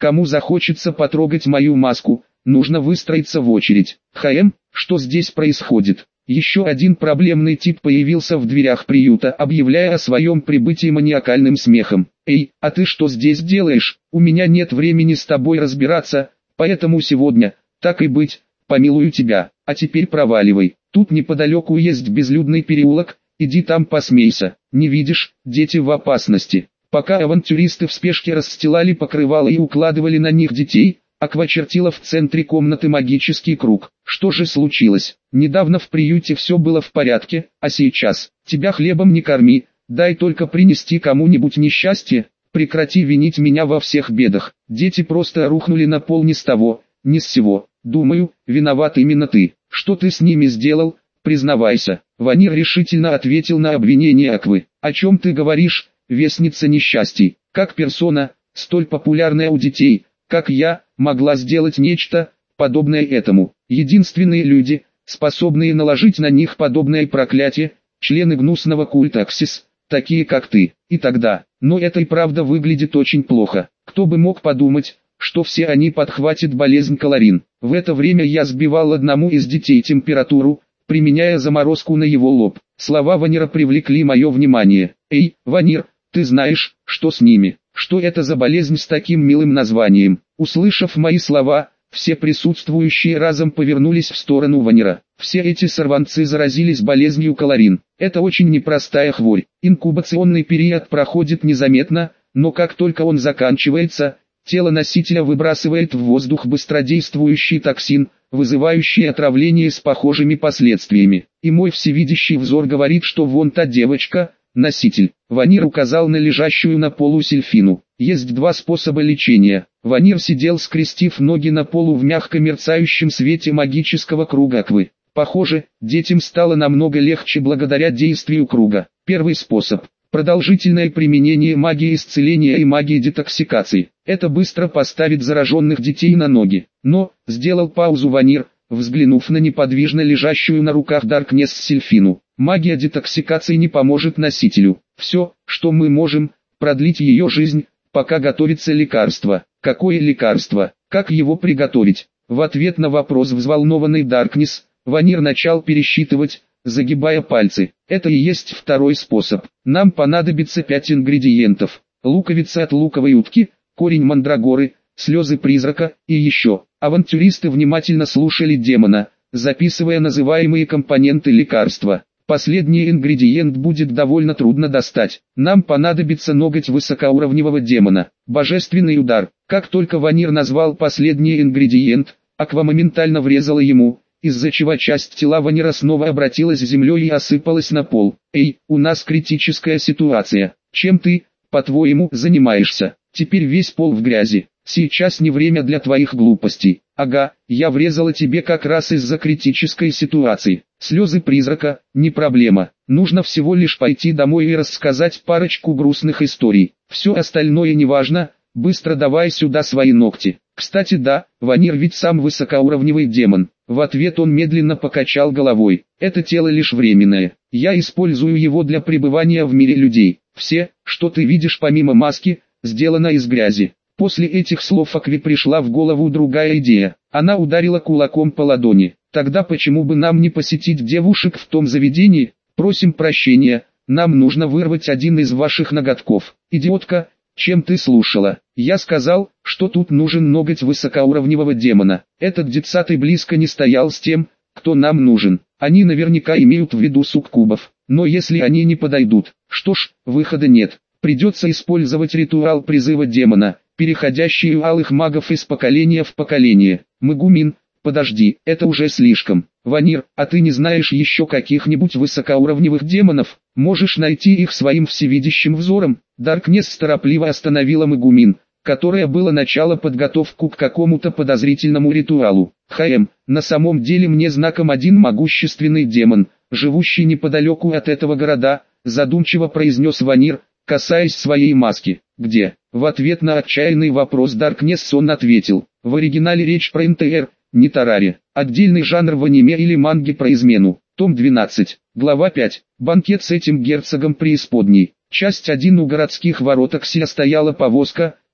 Кому захочется потрогать мою маску, нужно выстроиться в очередь. Что здесь происходит? Еще один проблемный тип появился в дверях приюта, объявляя о своем прибытии маниакальным смехом. «Эй, а ты что здесь делаешь? У меня нет времени с тобой разбираться, поэтому сегодня, так и быть, помилую тебя, а теперь проваливай. Тут неподалеку есть безлюдный переулок, иди там посмейся. Не видишь, дети в опасности». Пока авантюристы в спешке расстилали покрывало и укладывали на них детей, Аква чертила в центре комнаты магический круг. Что же случилось? Недавно в приюте все было в порядке, а сейчас? Тебя хлебом не корми, дай только принести кому-нибудь несчастье. Прекрати винить меня во всех бедах. Дети просто рухнули на пол ни с того, ни с сего. Думаю, виноват именно ты. Что ты с ними сделал? Признавайся. Ванир решительно ответил на обвинение Аквы. О чем ты говоришь, вестница несчастий? Как персона, столь популярная у детей, как я, могла сделать нечто подобное этому? Единственные люди, способные наложить на них подобное проклятие, члены гнусного культа Аксис, такие как ты. И тогда, но это и правда выглядит очень плохо. Кто бы мог подумать, что все они подхватят болезнь Колорин. В это время я сбивал одному из детей температуру, применяя заморозку на его лоб. Слова Ванира привлекли мое внимание. «Эй, Ванир, ты знаешь, что с ними? Что это за болезнь с таким милым названием?» Услышав мои слова, все присутствующие разом повернулись в сторону Ванира. Все эти сорванцы заразились болезнью Колорин. Это очень непростая хворь. Инкубационный период проходит незаметно, но как только он заканчивается, тело носителя выбрасывает в воздух быстродействующий токсин, вызывающий отравление с похожими последствиями. И мой всевидящий взор говорит, что вон та девочка, носитель. Ванир указал на лежащую на полу Сильфину. Есть два способа лечения. Ванир сидел, скрестив ноги на полу в мягко мерцающем свете магического круга Аквы. Похоже, детям стало намного легче благодаря действию круга. Первый способ. Продолжительное применение магии исцеления и магии детоксикации. Это быстро поставит зараженных детей на ноги. Но, сделал паузу Ванир, взглянув на неподвижно лежащую на руках Даркнесс Сильфину. Магия детоксикации не поможет носителю. Все, что мы можем, продлить ее жизнь, пока готовится лекарство. Какое лекарство? Как его приготовить? В ответ на вопрос взволнованный Даркнесс, Ванир начал пересчитывать, загибая пальцы. Это и есть второй способ. Нам понадобится 5 ингредиентов. Луковица от луковой утки, корень мандрагоры, слезы призрака и еще. Авантюристы внимательно слушали демона, записывая называемые компоненты лекарства. Последний ингредиент будет довольно трудно достать. Нам понадобится ноготь высокоуровневого демона. Божественный удар. Как только Ванир назвал последний ингредиент, Аква моментально врезала ему, из-за чего часть тела Ванира снова обратилась землей и осыпалась на пол. «Эй, у нас критическая ситуация. Чем ты, по-твоему, занимаешься? Теперь весь пол в грязи. Сейчас не время для твоих глупостей. Ага, я врезала тебе как раз из-за критической ситуации. Слезы призрака, не проблема. Нужно всего лишь пойти домой и рассказать парочку грустных историй. Все остальное не важно, быстро давай сюда свои ногти. Кстати да, Ванир ведь сам высокоуровневый демон». В ответ он медленно покачал головой. «Это тело лишь временное. Я использую его для пребывания в мире людей. Все, что ты видишь помимо маски, сделано из грязи». После этих слов Акве пришла в голову другая идея. Она ударила кулаком по ладони. «Тогда почему бы нам не посетить девушек в том заведении? Просим прощения, нам нужно вырвать один из ваших ноготков». «Идиотка, чем ты слушала? Я сказал, что тут нужен ноготь высокоуровневого демона. Этот детсатый близко не стоял с тем, кто нам нужен. Они наверняка имеют в виду суккубов. Но если они не подойдут, что ж, выхода нет. Придется использовать ритуал призыва демона, переходящий у алых магов из поколения в поколение. Мегумин, подожди, это уже слишком. Ванир, а ты не знаешь еще каких-нибудь высокоуровневых демонов? Можешь найти их своим всевидящим взором?» Даркнесс торопливо остановила Мегумин, которая была начала подготовку к какому-то подозрительному ритуалу. На самом деле мне знаком один могущественный демон, живущий неподалеку от этого города, задумчиво произнес Ванир, касаясь своей маски. «Где?» В ответ на отчаянный вопрос Даркнесс он ответил. В оригинале речь про НТР, не Тарари. Отдельный жанр в аниме или манге про измену. Том 12. Глава 5. Банкет с этим герцогом преисподней. Часть 1. У городских ворот Аксия стояла повозка,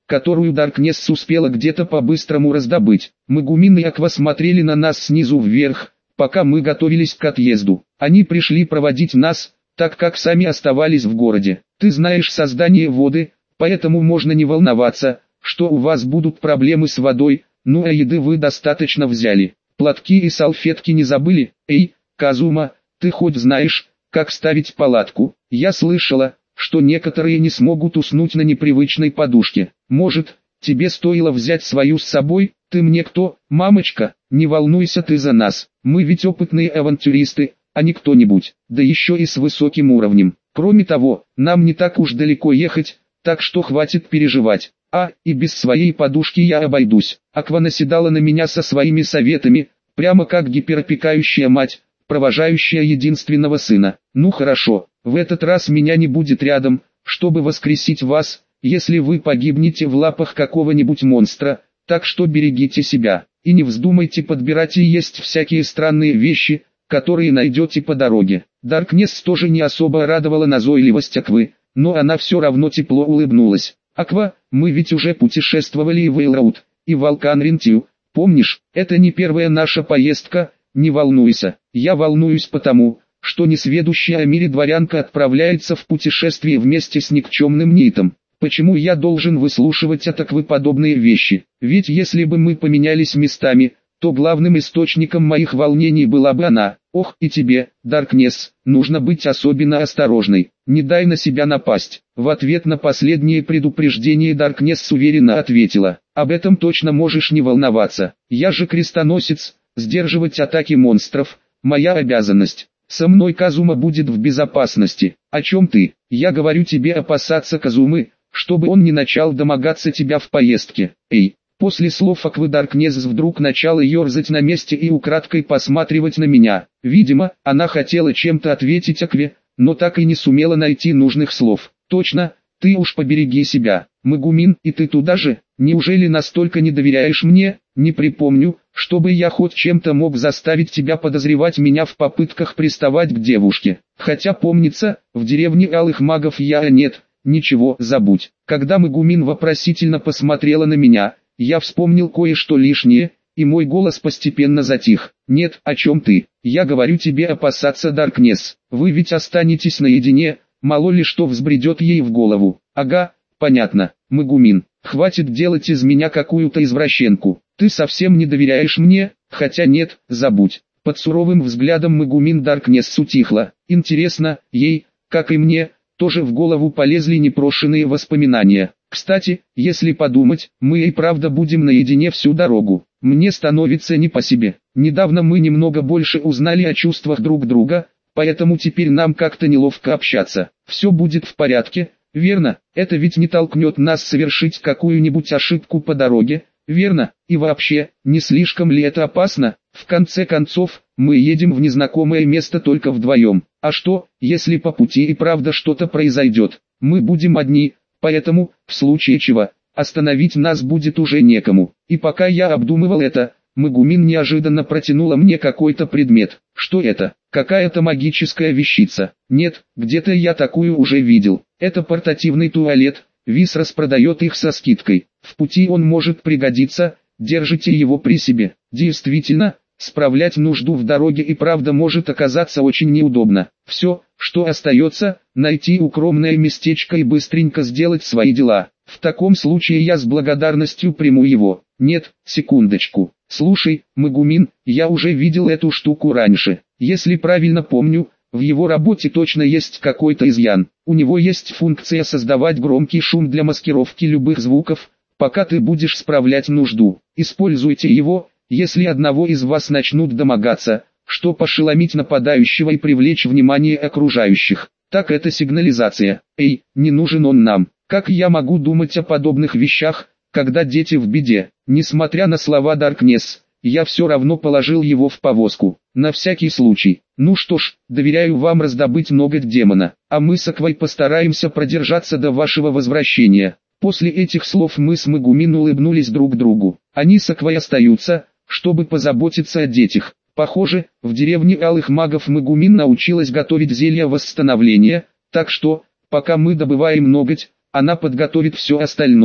которую Даркнесс успела где-то по-быстрому раздобыть. Мегумин и Аква смотрели на нас снизу вверх, пока мы готовились к отъезду. Они пришли проводить нас, так как сами оставались в городе. Ты знаешь создание воды, поэтому можно не волноваться, что у вас будут проблемы с водой, ну а еды вы достаточно взяли. Платки и салфетки не забыли? Эй, Казума, ты хоть знаешь, как ставить палатку? Я слышала, что некоторые не смогут уснуть на непривычной подушке. Может, тебе стоило взять свою с собой? Ты мне кто, мамочка? Не волнуйся ты за нас, мы ведь опытные авантюристы, а не кто-нибудь, да еще и с высоким уровнем. Кроме того, нам не так уж далеко ехать, так что хватит переживать. И без своей подушки я обойдусь. Аква наседала на меня со своими советами, прямо как гиперопекающая мать, провожающая единственного сына. Ну хорошо, в этот раз меня не будет рядом, чтобы воскресить вас, если вы погибнете в лапах какого-нибудь монстра, так что берегите себя, и не вздумайте подбирать и есть всякие странные вещи, которые найдете по дороге. Даркнесс тоже не особо радовала назойливость Аквы, но она все равно тепло улыбнулась. Аква, мы ведь уже путешествовали и в Эйлроуд, и в Алканринтию, помнишь, это не первая наша поездка, не волнуйся. Я волнуюсь потому, что несведущая о мире дворянка отправляется в путешествие вместе с никчемным Нитом. Почему я должен выслушивать от Аквы подобные вещи? Ведь если бы мы поменялись местами, то главным источником моих волнений была бы она. Ох, и тебе, Даркнесс, нужно быть особенно осторожной, не дай на себя напасть. В ответ на последнее предупреждение Даркнесс уверенно ответила: об этом точно можешь не волноваться, я же крестоносец, сдерживать атаки монстров – моя обязанность. Со мной Казума будет в безопасности. О чем ты? Я говорю тебе опасаться Казумы, чтобы он не начал домогаться тебя в поездке. Эй! После слов Аквы Даркнесс вдруг начала ерзать на месте и украдкой посматривать на меня. Видимо, она хотела чем-то ответить Акве, но так и не сумела найти нужных слов. Точно, ты уж побереги себя. Мегумин, и ты туда же? Неужели настолько не доверяешь мне? Не припомню, чтобы я хоть чем-то мог заставить тебя подозревать меня в попытках приставать к девушке. Хотя помнится, в деревне алых магов я нет. Ничего, забудь. Когда Мегумин вопросительно посмотрела на меня, я вспомнил кое-что лишнее, и мой голос постепенно затих. Нет, о чем ты? Я говорю тебе опасаться Даркнесс. Вы ведь останетесь наедине, мало ли что взбредет ей в голову. Ага, понятно, Мегумин. Хватит делать из меня какую-то извращенку. Ты совсем не доверяешь мне? Хотя нет, забудь. Под суровым взглядом Мегумин Даркнесс утихла. Интересно, ей, как и мне, тоже в голову полезли непрошенные воспоминания. Кстати, если подумать, мы и правда будем наедине всю дорогу. Мне становится не по себе. Недавно мы немного больше узнали о чувствах друг друга, поэтому теперь нам как-то неловко общаться. Все будет в порядке, верно? Это ведь не толкнет нас совершить какую-нибудь ошибку по дороге, верно? И вообще, не слишком ли это опасно? В конце концов, мы едем в незнакомое место только вдвоем. А что, если по пути и правда что-то произойдет? Мы будем одни. Поэтому, в случае чего, остановить нас будет уже некому. И пока я обдумывал это, Мегумин неожиданно протянула мне какой-то предмет. Что это? Какая-то магическая вещица. Нет, где-то я такую уже видел. Это портативный туалет, Вис распродает их со скидкой. В пути он может пригодиться, держите его при себе. Действительно, справлять нужду в дороге и правда может оказаться очень неудобно. Все, что остается, найти укромное местечко и быстренько сделать свои дела. В таком случае я с благодарностью приму его. Нет, секундочку. Слушай, Мегумин, я уже видел эту штуку раньше. Если правильно помню, в его работе точно есть какой-то изъян. У него есть функция создавать громкий шум для маскировки любых звуков, пока ты будешь справлять нужду. Используйте его, если одного из вас начнут домогаться, чтобы ошеломить нападающего и привлечь внимание окружающих. Так это сигнализация. Эй, не нужен он нам. Как я могу думать о подобных вещах, когда дети в беде? Несмотря на слова Даркнесс, я все равно положил его в повозку. На всякий случай. Ну что ж, доверяю вам раздобыть ноготь демона, а мы с Аквой постараемся продержаться до вашего возвращения. После этих слов мы с Мегумин улыбнулись друг другу. Они с Аквой остаются, чтобы позаботиться о детях. Похоже, в деревне алых магов Мегумин научилась готовить зелья восстановления, так что, пока мы добываем ноготь, она подготовит все остальное.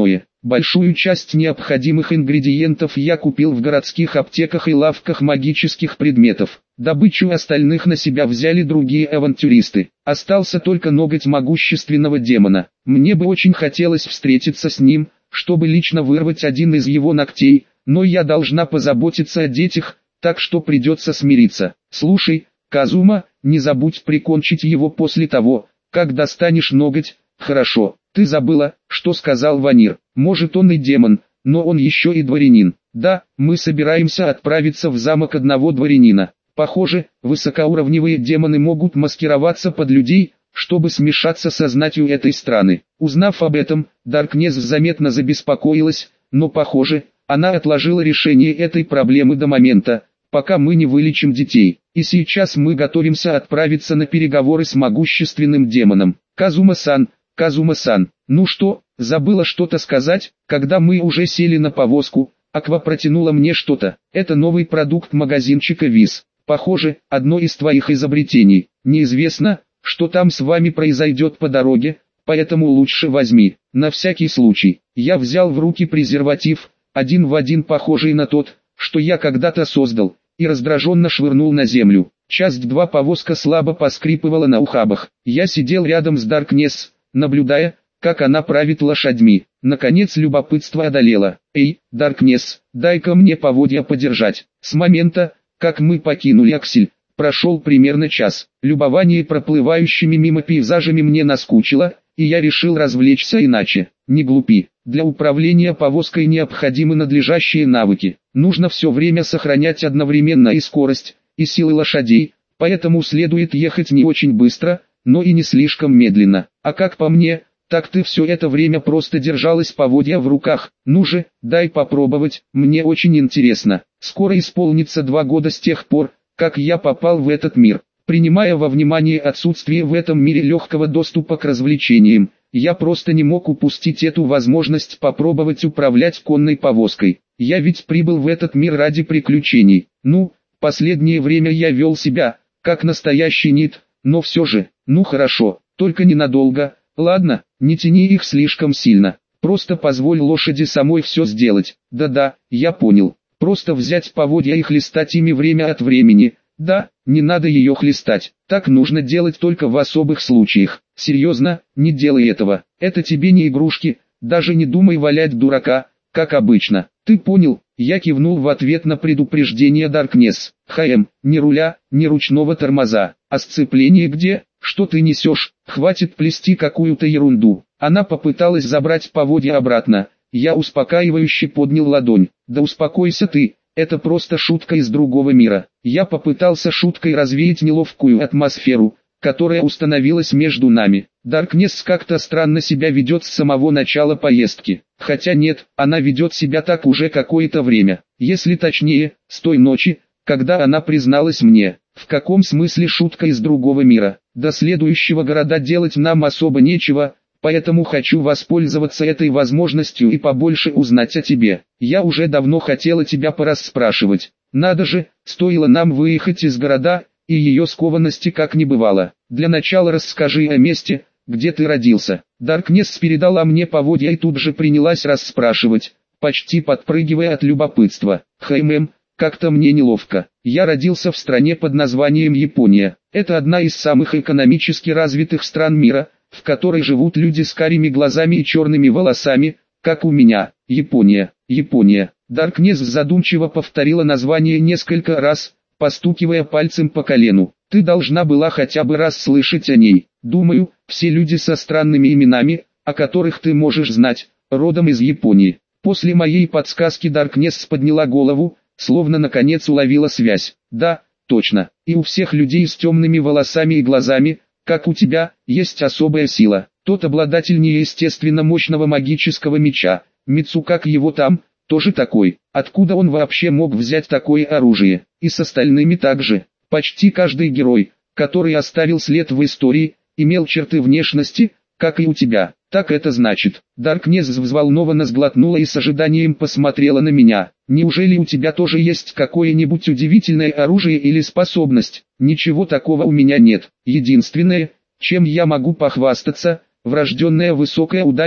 Большую часть необходимых ингредиентов я купил в городских аптеках и лавках магических предметов. Добычу остальных на себя взяли другие авантюристы. Остался только ноготь могущественного демона. Мне бы очень хотелось встретиться с ним, чтобы лично вырвать один из его ногтей, но я должна позаботиться о детях, так что придется смириться. Слушай, Казума, не забудь прикончить его после того, как достанешь ноготь. Хорошо, ты забыла, что сказал Ванир. Может, он и демон, но он еще и дворянин. Да, мы собираемся отправиться в замок одного дворянина. Похоже, высокоуровневые демоны могут маскироваться под людей, чтобы смешаться со знатью этой страны. Узнав об этом, Даркнесс заметно забеспокоилась, но похоже, она отложила решение этой проблемы до момента, пока мы не вылечим детей. И сейчас мы готовимся отправиться на переговоры с могущественным демоном. Казума-сан, Казума-сан, ну что, забыла что-то сказать? Когда мы уже сели на повозку, Аква протянула мне что-то. Это новый продукт магазинчика ВИЗ. Похоже, одно из твоих изобретений. Неизвестно, что там с вами произойдет по дороге, поэтому лучше возьми. На всякий случай. Я взял в руки презерватив, один в один похожий на тот, что я когда-то создал, и раздраженно швырнул на землю. Часть 2 повозка слабо поскрипывала на ухабах. Я сидел рядом с Даркнесс, наблюдая, как она правит лошадьми. Наконец любопытство одолело. «Эй, Даркнесс, дай-ка мне поводья подержать». С момента, как мы покинули Аксель, прошел примерно час. Любование проплывающими мимо пейзажами мне наскучило, и я решил развлечься иначе. Не глупи. Для управления повозкой необходимы надлежащие навыки. Нужно все время сохранять одновременно и скорость, и силы лошадей, поэтому следует ехать не очень быстро, но и не слишком медленно. А как по мне, так ты все это время просто держалась поводья в руках. Ну же, дай попробовать, мне очень интересно. Скоро исполнится 2 года с тех пор, как я попал в этот мир. Принимая во внимание отсутствие в этом мире легкого доступа к развлечениям, я просто не мог упустить эту возможность попробовать управлять конной повозкой. Я ведь прибыл в этот мир ради приключений. Ну, последнее время я вел себя, как настоящий нит, но все же, ну хорошо, только ненадолго. Ладно, не тяни их слишком сильно. Просто позволь лошади самой все сделать. Да-да, я понял. Просто взять поводья и хлестать ими время от времени. Да, не надо ее хлестать. Так нужно делать только в особых случаях. Серьезно, не делай этого. Это тебе не игрушки. Даже не думай валять дурака, как обычно. Ты понял? Я кивнул в ответ на предупреждение Даркнесс. Ни руля, ни ручного тормоза. А сцепление где? Что ты несешь? Хватит плести какую-то ерунду. Она попыталась забрать поводья обратно. Я успокаивающе поднял ладонь. Да успокойся ты, это просто шутка из другого мира. Я попытался шуткой развеять неловкую атмосферу, которая установилась между нами. Даркнесс как-то странно себя ведет с самого начала поездки. Хотя нет, она ведет себя так уже какое-то время. Если точнее, с той ночи, когда она призналась мне. В каком смысле шутка из другого мира? До следующего города делать нам особо нечего, поэтому хочу воспользоваться этой возможностью и побольше узнать о тебе. Я уже давно хотела тебя порасспрашивать. Надо же, стоило нам выехать из города, и ее скованности как не бывало. Для начала расскажи о месте, где ты родился. Даркнесс передала мне поводья и тут же принялась расспрашивать, почти подпрыгивая от любопытства. Как-то мне неловко. Я родился в стране под названием Япония. Это одна из самых экономически развитых стран мира, в которой живут люди с карими глазами и черными волосами, как у меня. Япония, Япония. Даркнесс задумчиво повторила название несколько раз, постукивая пальцем по колену. Ты должна была хотя бы раз слышать о ней. Думаю, все люди со странными именами, о которых ты можешь знать, родом из Японии. После моей подсказки Даркнесс подняла голову, словно наконец уловила связь. Да, точно. И у всех людей с темными волосами и глазами, как у тебя, есть особая сила. Тот обладатель неестественно мощного магического меча, Мицу как его там, тоже такой. Откуда он вообще мог взять такое оружие? И с остальными также. Почти каждый герой, который оставил след в истории, имел черты внешности, как и у тебя. Так это значит. Даркнесс взволнованно сглотнула и с ожиданием посмотрела на меня. Неужели у тебя тоже есть какое-нибудь удивительное оружие или способность? Ничего такого у меня нет. Единственное, чем я могу похвастаться, врожденная высокая удача,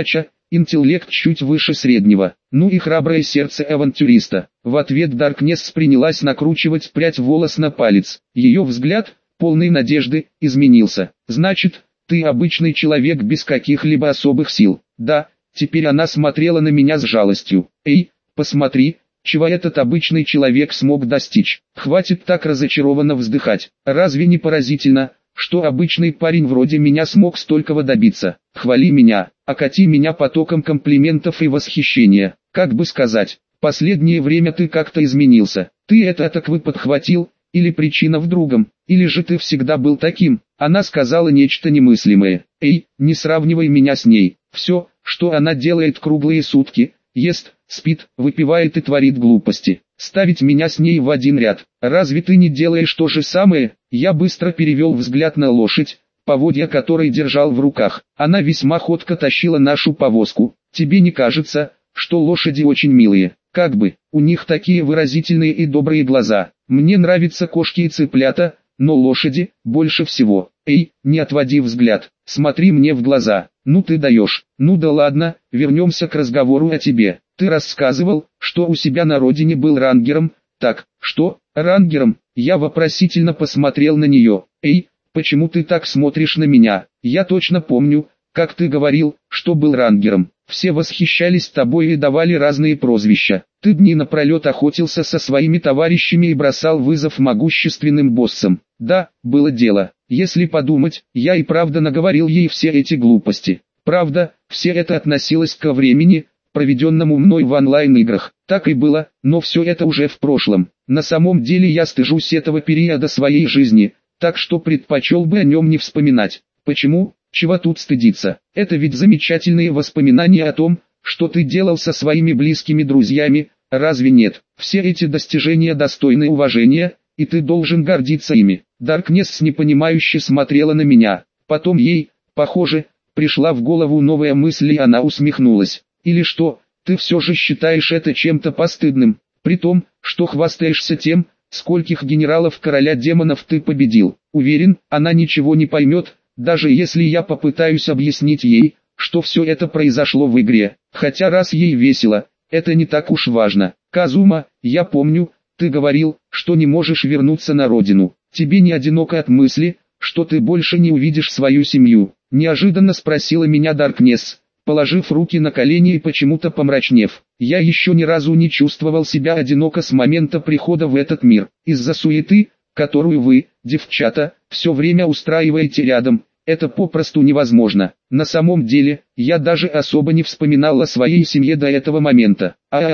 интеллект чуть выше среднего. Ну и храброе сердце авантюриста. В ответ Даркнесс принялась накручивать прядь волос на палец. Ее взгляд, полный надежды, изменился. Значит, ты обычный человек без каких-либо особых сил. Да, теперь она смотрела на меня с жалостью. Эй, посмотри, чего этот обычный человек смог достичь. Хватит так разочарованно вздыхать. Разве не поразительно, что обычный парень вроде меня смог столького добиться? Хвали меня, окати меня потоком комплиментов и восхищения. Как бы сказать, последнее время ты как-то изменился. Ты это так вы подхватил, или причина в другом, или же ты всегда был таким? Она сказала нечто немыслимое. Эй, не сравнивай меня с ней. Все, что она делает круглые сутки, ест, спит, выпивает и творит глупости. Ставить меня с ней в один ряд. Разве ты не делаешь то же самое? Я быстро перевел взгляд на лошадь, поводья которой держал в руках. Она весьма ходко тащила нашу повозку. Тебе не кажется, что лошади очень милые? Как бы, у них такие выразительные и добрые глаза. Мне нравятся кошки и цыплята, но лошади больше всего. Эй, не отводи взгляд, смотри мне в глаза. Ну ты даешь. Ну да ладно, вернемся к разговору о тебе. Ты рассказывал, что у себя на родине был рангером. Так, что, рангером? Я вопросительно посмотрел на нее. Эй, почему ты так смотришь на меня? Я точно помню, как ты говорил, что был рангером. Все восхищались тобой и давали разные прозвища. Ты дни напролет охотился со своими товарищами и бросал вызов могущественным боссам. Да, было дело. Если подумать, я и правда наговорил ей все эти глупости. Правда, все это относилось ко времени, проведенному мной в онлайн-играх. Так и было, но все это уже в прошлом. На самом деле я стыжусь этого периода своей жизни, так что предпочел бы о нем не вспоминать. Почему? Чего тут стыдиться? Это ведь замечательные воспоминания о том, что ты делал со своими близкими друзьями, разве нет? Все эти достижения достойны уважения, и ты должен гордиться ими. Даркнесс непонимающе смотрела на меня. Потом ей, похоже, пришла в голову новая мысль и она усмехнулась. Или что, ты все же считаешь это чем-то постыдным, при том, что хвастаешься тем, скольких генералов короля демонов ты победил. Уверен, она ничего не поймет, даже если я попытаюсь объяснить ей, что все это произошло в игре. Хотя раз ей весело, это не так уж важно. Казума, я помню, ты говорил, что не можешь вернуться на родину. Тебе не одиноко от мысли, что ты больше не увидишь свою семью? Неожиданно спросила меня Даркнесс, положив руки на колени и почему-то помрачнев. Я еще ни разу не чувствовал себя одиноко с момента прихода в этот мир. Из-за суеты, которую вы, девчата, все время устраиваете рядом, это попросту невозможно. На самом деле, я даже особо не вспоминал о своей семье до этого момента.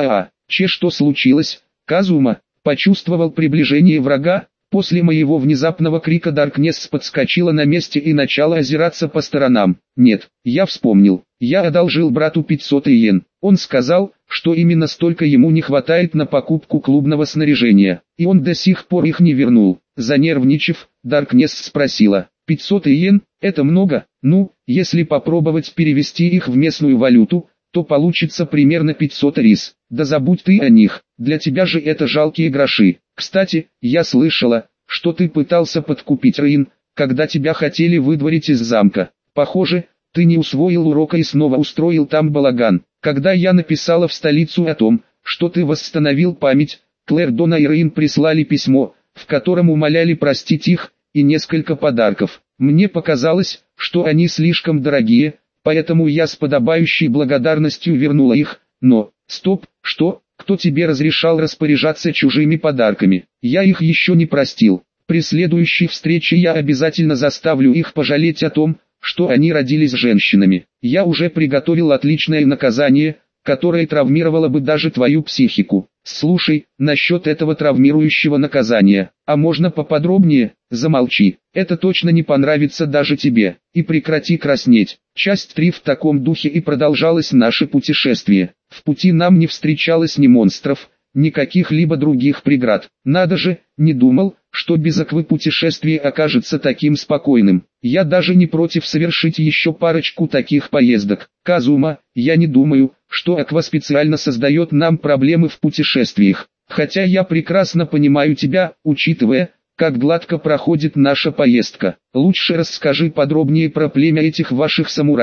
Что случилось? Казума почувствовал приближение врага. После моего внезапного крика Даркнесс подскочила на месте и начала озираться по сторонам. Нет, я вспомнил. Я одолжил брату 500 иен. Он сказал, что именно столько ему не хватает на покупку клубного снаряжения. И он до сих пор их не вернул. Занервничав, Даркнесс спросила: 500 иен, это много? Ну, если попробовать перевести их в местную валюту, то получится примерно 500 рис. Да забудь ты о них, для тебя же это жалкие гроши. Кстати, я слышала, что ты пытался подкупить Рейн, когда тебя хотели выдворить из замка. Похоже, ты не усвоил урока и снова устроил там балаган. Когда я написала в столицу о том, что ты восстановил память, Клэр Дона и Рейн прислали письмо, в котором умоляли простить их, и несколько подарков. Мне показалось, что они слишком дорогие, поэтому я с подобающей благодарностью вернула их. Но, стоп, что? Кто тебе разрешал распоряжаться чужими подарками? Я их еще не простил. При следующей встрече я обязательно заставлю их пожалеть о том, что они родились женщинами. Я уже приготовил отличное наказание, которое травмировало бы даже твою психику. Слушай, насчет этого травмирующего наказания, а можно поподробнее? Замолчи, это точно не понравится даже тебе. И прекрати краснеть. Часть 3 в таком духе и продолжалось наше путешествие. В пути нам не встречалось ни монстров, ни каких-либо других преград. Надо же, не думал, что без аквы путешествие окажется таким спокойным. Я даже не против совершить еще парочку таких поездок. Казума, я не думаю, что аква специально создает нам проблемы в путешествиях. Хотя я прекрасно понимаю тебя, учитывая, как гладко проходит наша поездка. Лучше расскажи подробнее про племя этих ваших самураев.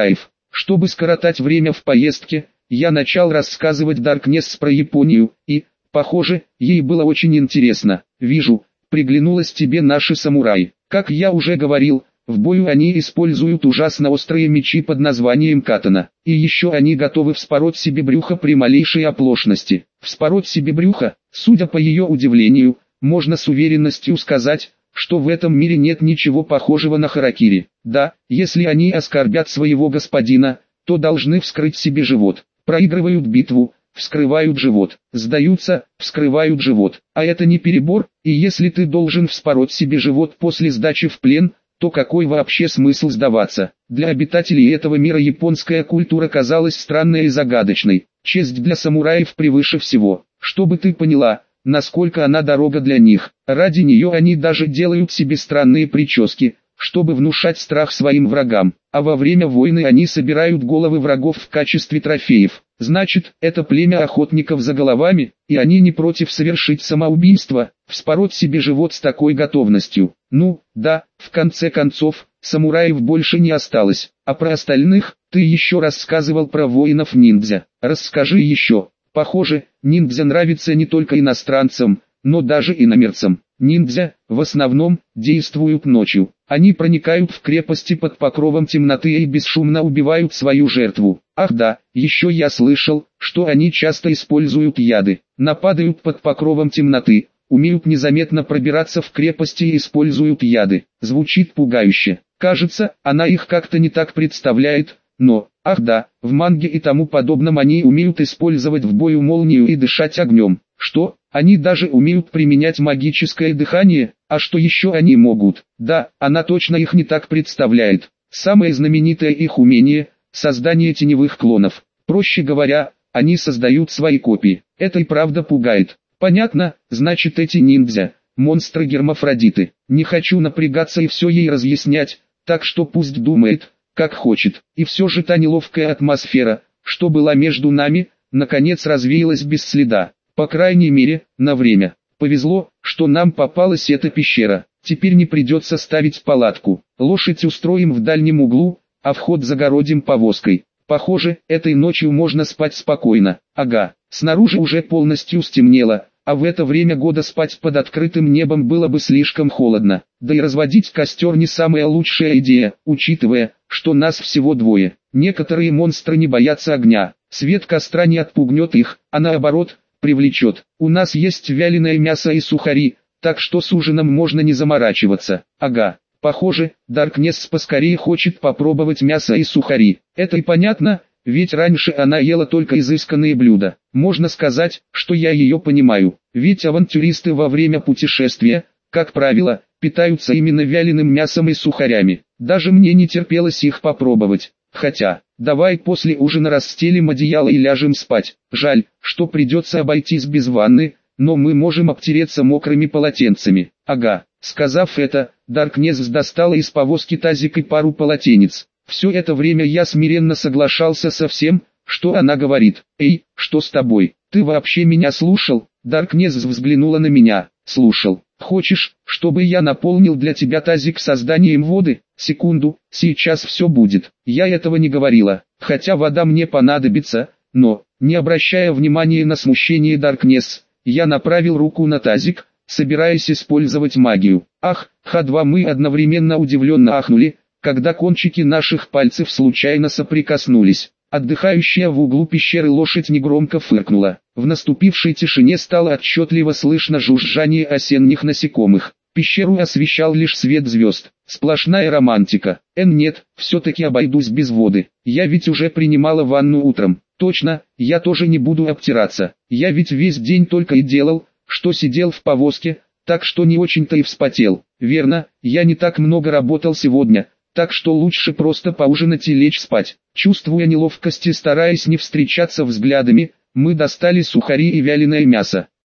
Чтобы скоротать время в поездке, я начал рассказывать Даркнесс про Японию, и, похоже, ей было очень интересно. Вижу, приглянулось тебе наши самураи. Как я уже говорил, в бою они используют ужасно острые мечи под названием катана. И еще они готовы вспороть себе брюхо при малейшей оплошности. Вспороть себе брюхо, судя по ее удивлению, можно с уверенностью сказать, что в этом мире нет ничего похожего на харакири. Да, если они оскорбят своего господина, то должны вскрыть себе живот. Проигрывают битву, вскрывают живот. Сдаются, вскрывают живот. А это не перебор, и если ты должен вспороть себе живот после сдачи в плен, то какой вообще смысл сдаваться? Для обитателей этого мира японская культура казалась странной и загадочной. Честь для самураев превыше всего. Чтобы ты поняла, насколько она дорога для них. Ради нее они даже делают себе странные прически, чтобы внушать страх своим врагам. А во время войны они собирают головы врагов в качестве трофеев. Значит, это племя охотников за головами, и они не против совершить самоубийство, вспороть себе живот с такой готовностью. Ну, да, в конце концов, самураев больше не осталось. А про остальных, ты еще рассказывал про воинов-ниндзя. Расскажи еще. Похоже, ниндзя нравится не только иностранцам, но даже иномерцам. Ниндзя, в основном, действуют ночью. Они проникают в крепости под покровом темноты и бесшумно убивают свою жертву. Ах да, еще я слышал, что они часто используют яды. Нападают под покровом темноты, умеют незаметно пробираться в крепости и используют яды. Звучит пугающе. Кажется, она их как-то не так представляет, но, ах да, в манге и тому подобном они умеют использовать в бою молнию и дышать огнем. Что? Они даже умеют применять магическое дыхание, а что еще они могут? Да, она точно их не так представляет. Самое знаменитое их умение – создание теневых клонов. Проще говоря, они создают свои копии. Это и правда пугает. Понятно, значит эти ниндзя – монстры-гермафродиты. Не хочу напрягаться и все ей разъяснять, так что пусть думает, как хочет. И все же та неловкая атмосфера, что была между нами, наконец развеялась без следа. По крайней мере, на время. Повезло, что нам попалась эта пещера. Теперь не придется ставить палатку. Лошадь устроим в дальнем углу, а вход загородим повозкой. Похоже, этой ночью можно спать спокойно. Ага, снаружи уже полностью стемнело, а в это время года спать под открытым небом было бы слишком холодно. Да и разводить костер не самая лучшая идея, учитывая, что нас всего двое. Некоторые монстры не боятся огня. Свет костра не отпугнет их, а наоборот, привлечет. У нас есть вяленое мясо и сухари, так что с ужином можно не заморачиваться. Ага, похоже, Даркнесс поскорее хочет попробовать мясо и сухари. Это и понятно, ведь раньше она ела только изысканные блюда. Можно сказать, что я ее понимаю, ведь авантюристы во время путешествия, как правило, питаются именно вяленым мясом и сухарями. Даже мне не терпелось их попробовать. Хотя, давай после ужина расстелим одеяло и ляжем спать. Жаль, что придется обойтись без ванны, но мы можем обтереться мокрыми полотенцами. Ага, сказав это, Даркнесс достала из повозки тазик и пару полотенец. Все это время я смиренно соглашался со всем, что она говорит. Эй, что с тобой? Ты вообще меня слушал? Даркнесс взглянула на меня. Слушал. Хочешь, чтобы я наполнил для тебя тазик созданием воды? Секунду, сейчас все будет. Я этого не говорила, хотя вода мне понадобится, но, не обращая внимания на смущение Даркнесс, я направил руку на тазик, собираясь использовать магию. Ах, Х2 мы одновременно удивленно ахнули, когда кончики наших пальцев случайно соприкоснулись. Отдыхающая в углу пещеры лошадь негромко фыркнула. В наступившей тишине стало отчетливо слышно жужжание осенних насекомых. Пещеру освещал лишь свет звезд. Сплошная романтика. Нет, все-таки обойдусь без воды. Я ведь уже принимала ванну утром. Точно, я тоже не буду обтираться. Я ведь весь день только и делал, что сидел в повозке, так что не очень-то и вспотел. Верно, я не так много работал сегодня, так что лучше просто поужинать и лечь спать. Чувствуя неловкость и стараясь не встречаться взглядами, мы достали сухари и вяленое мясо.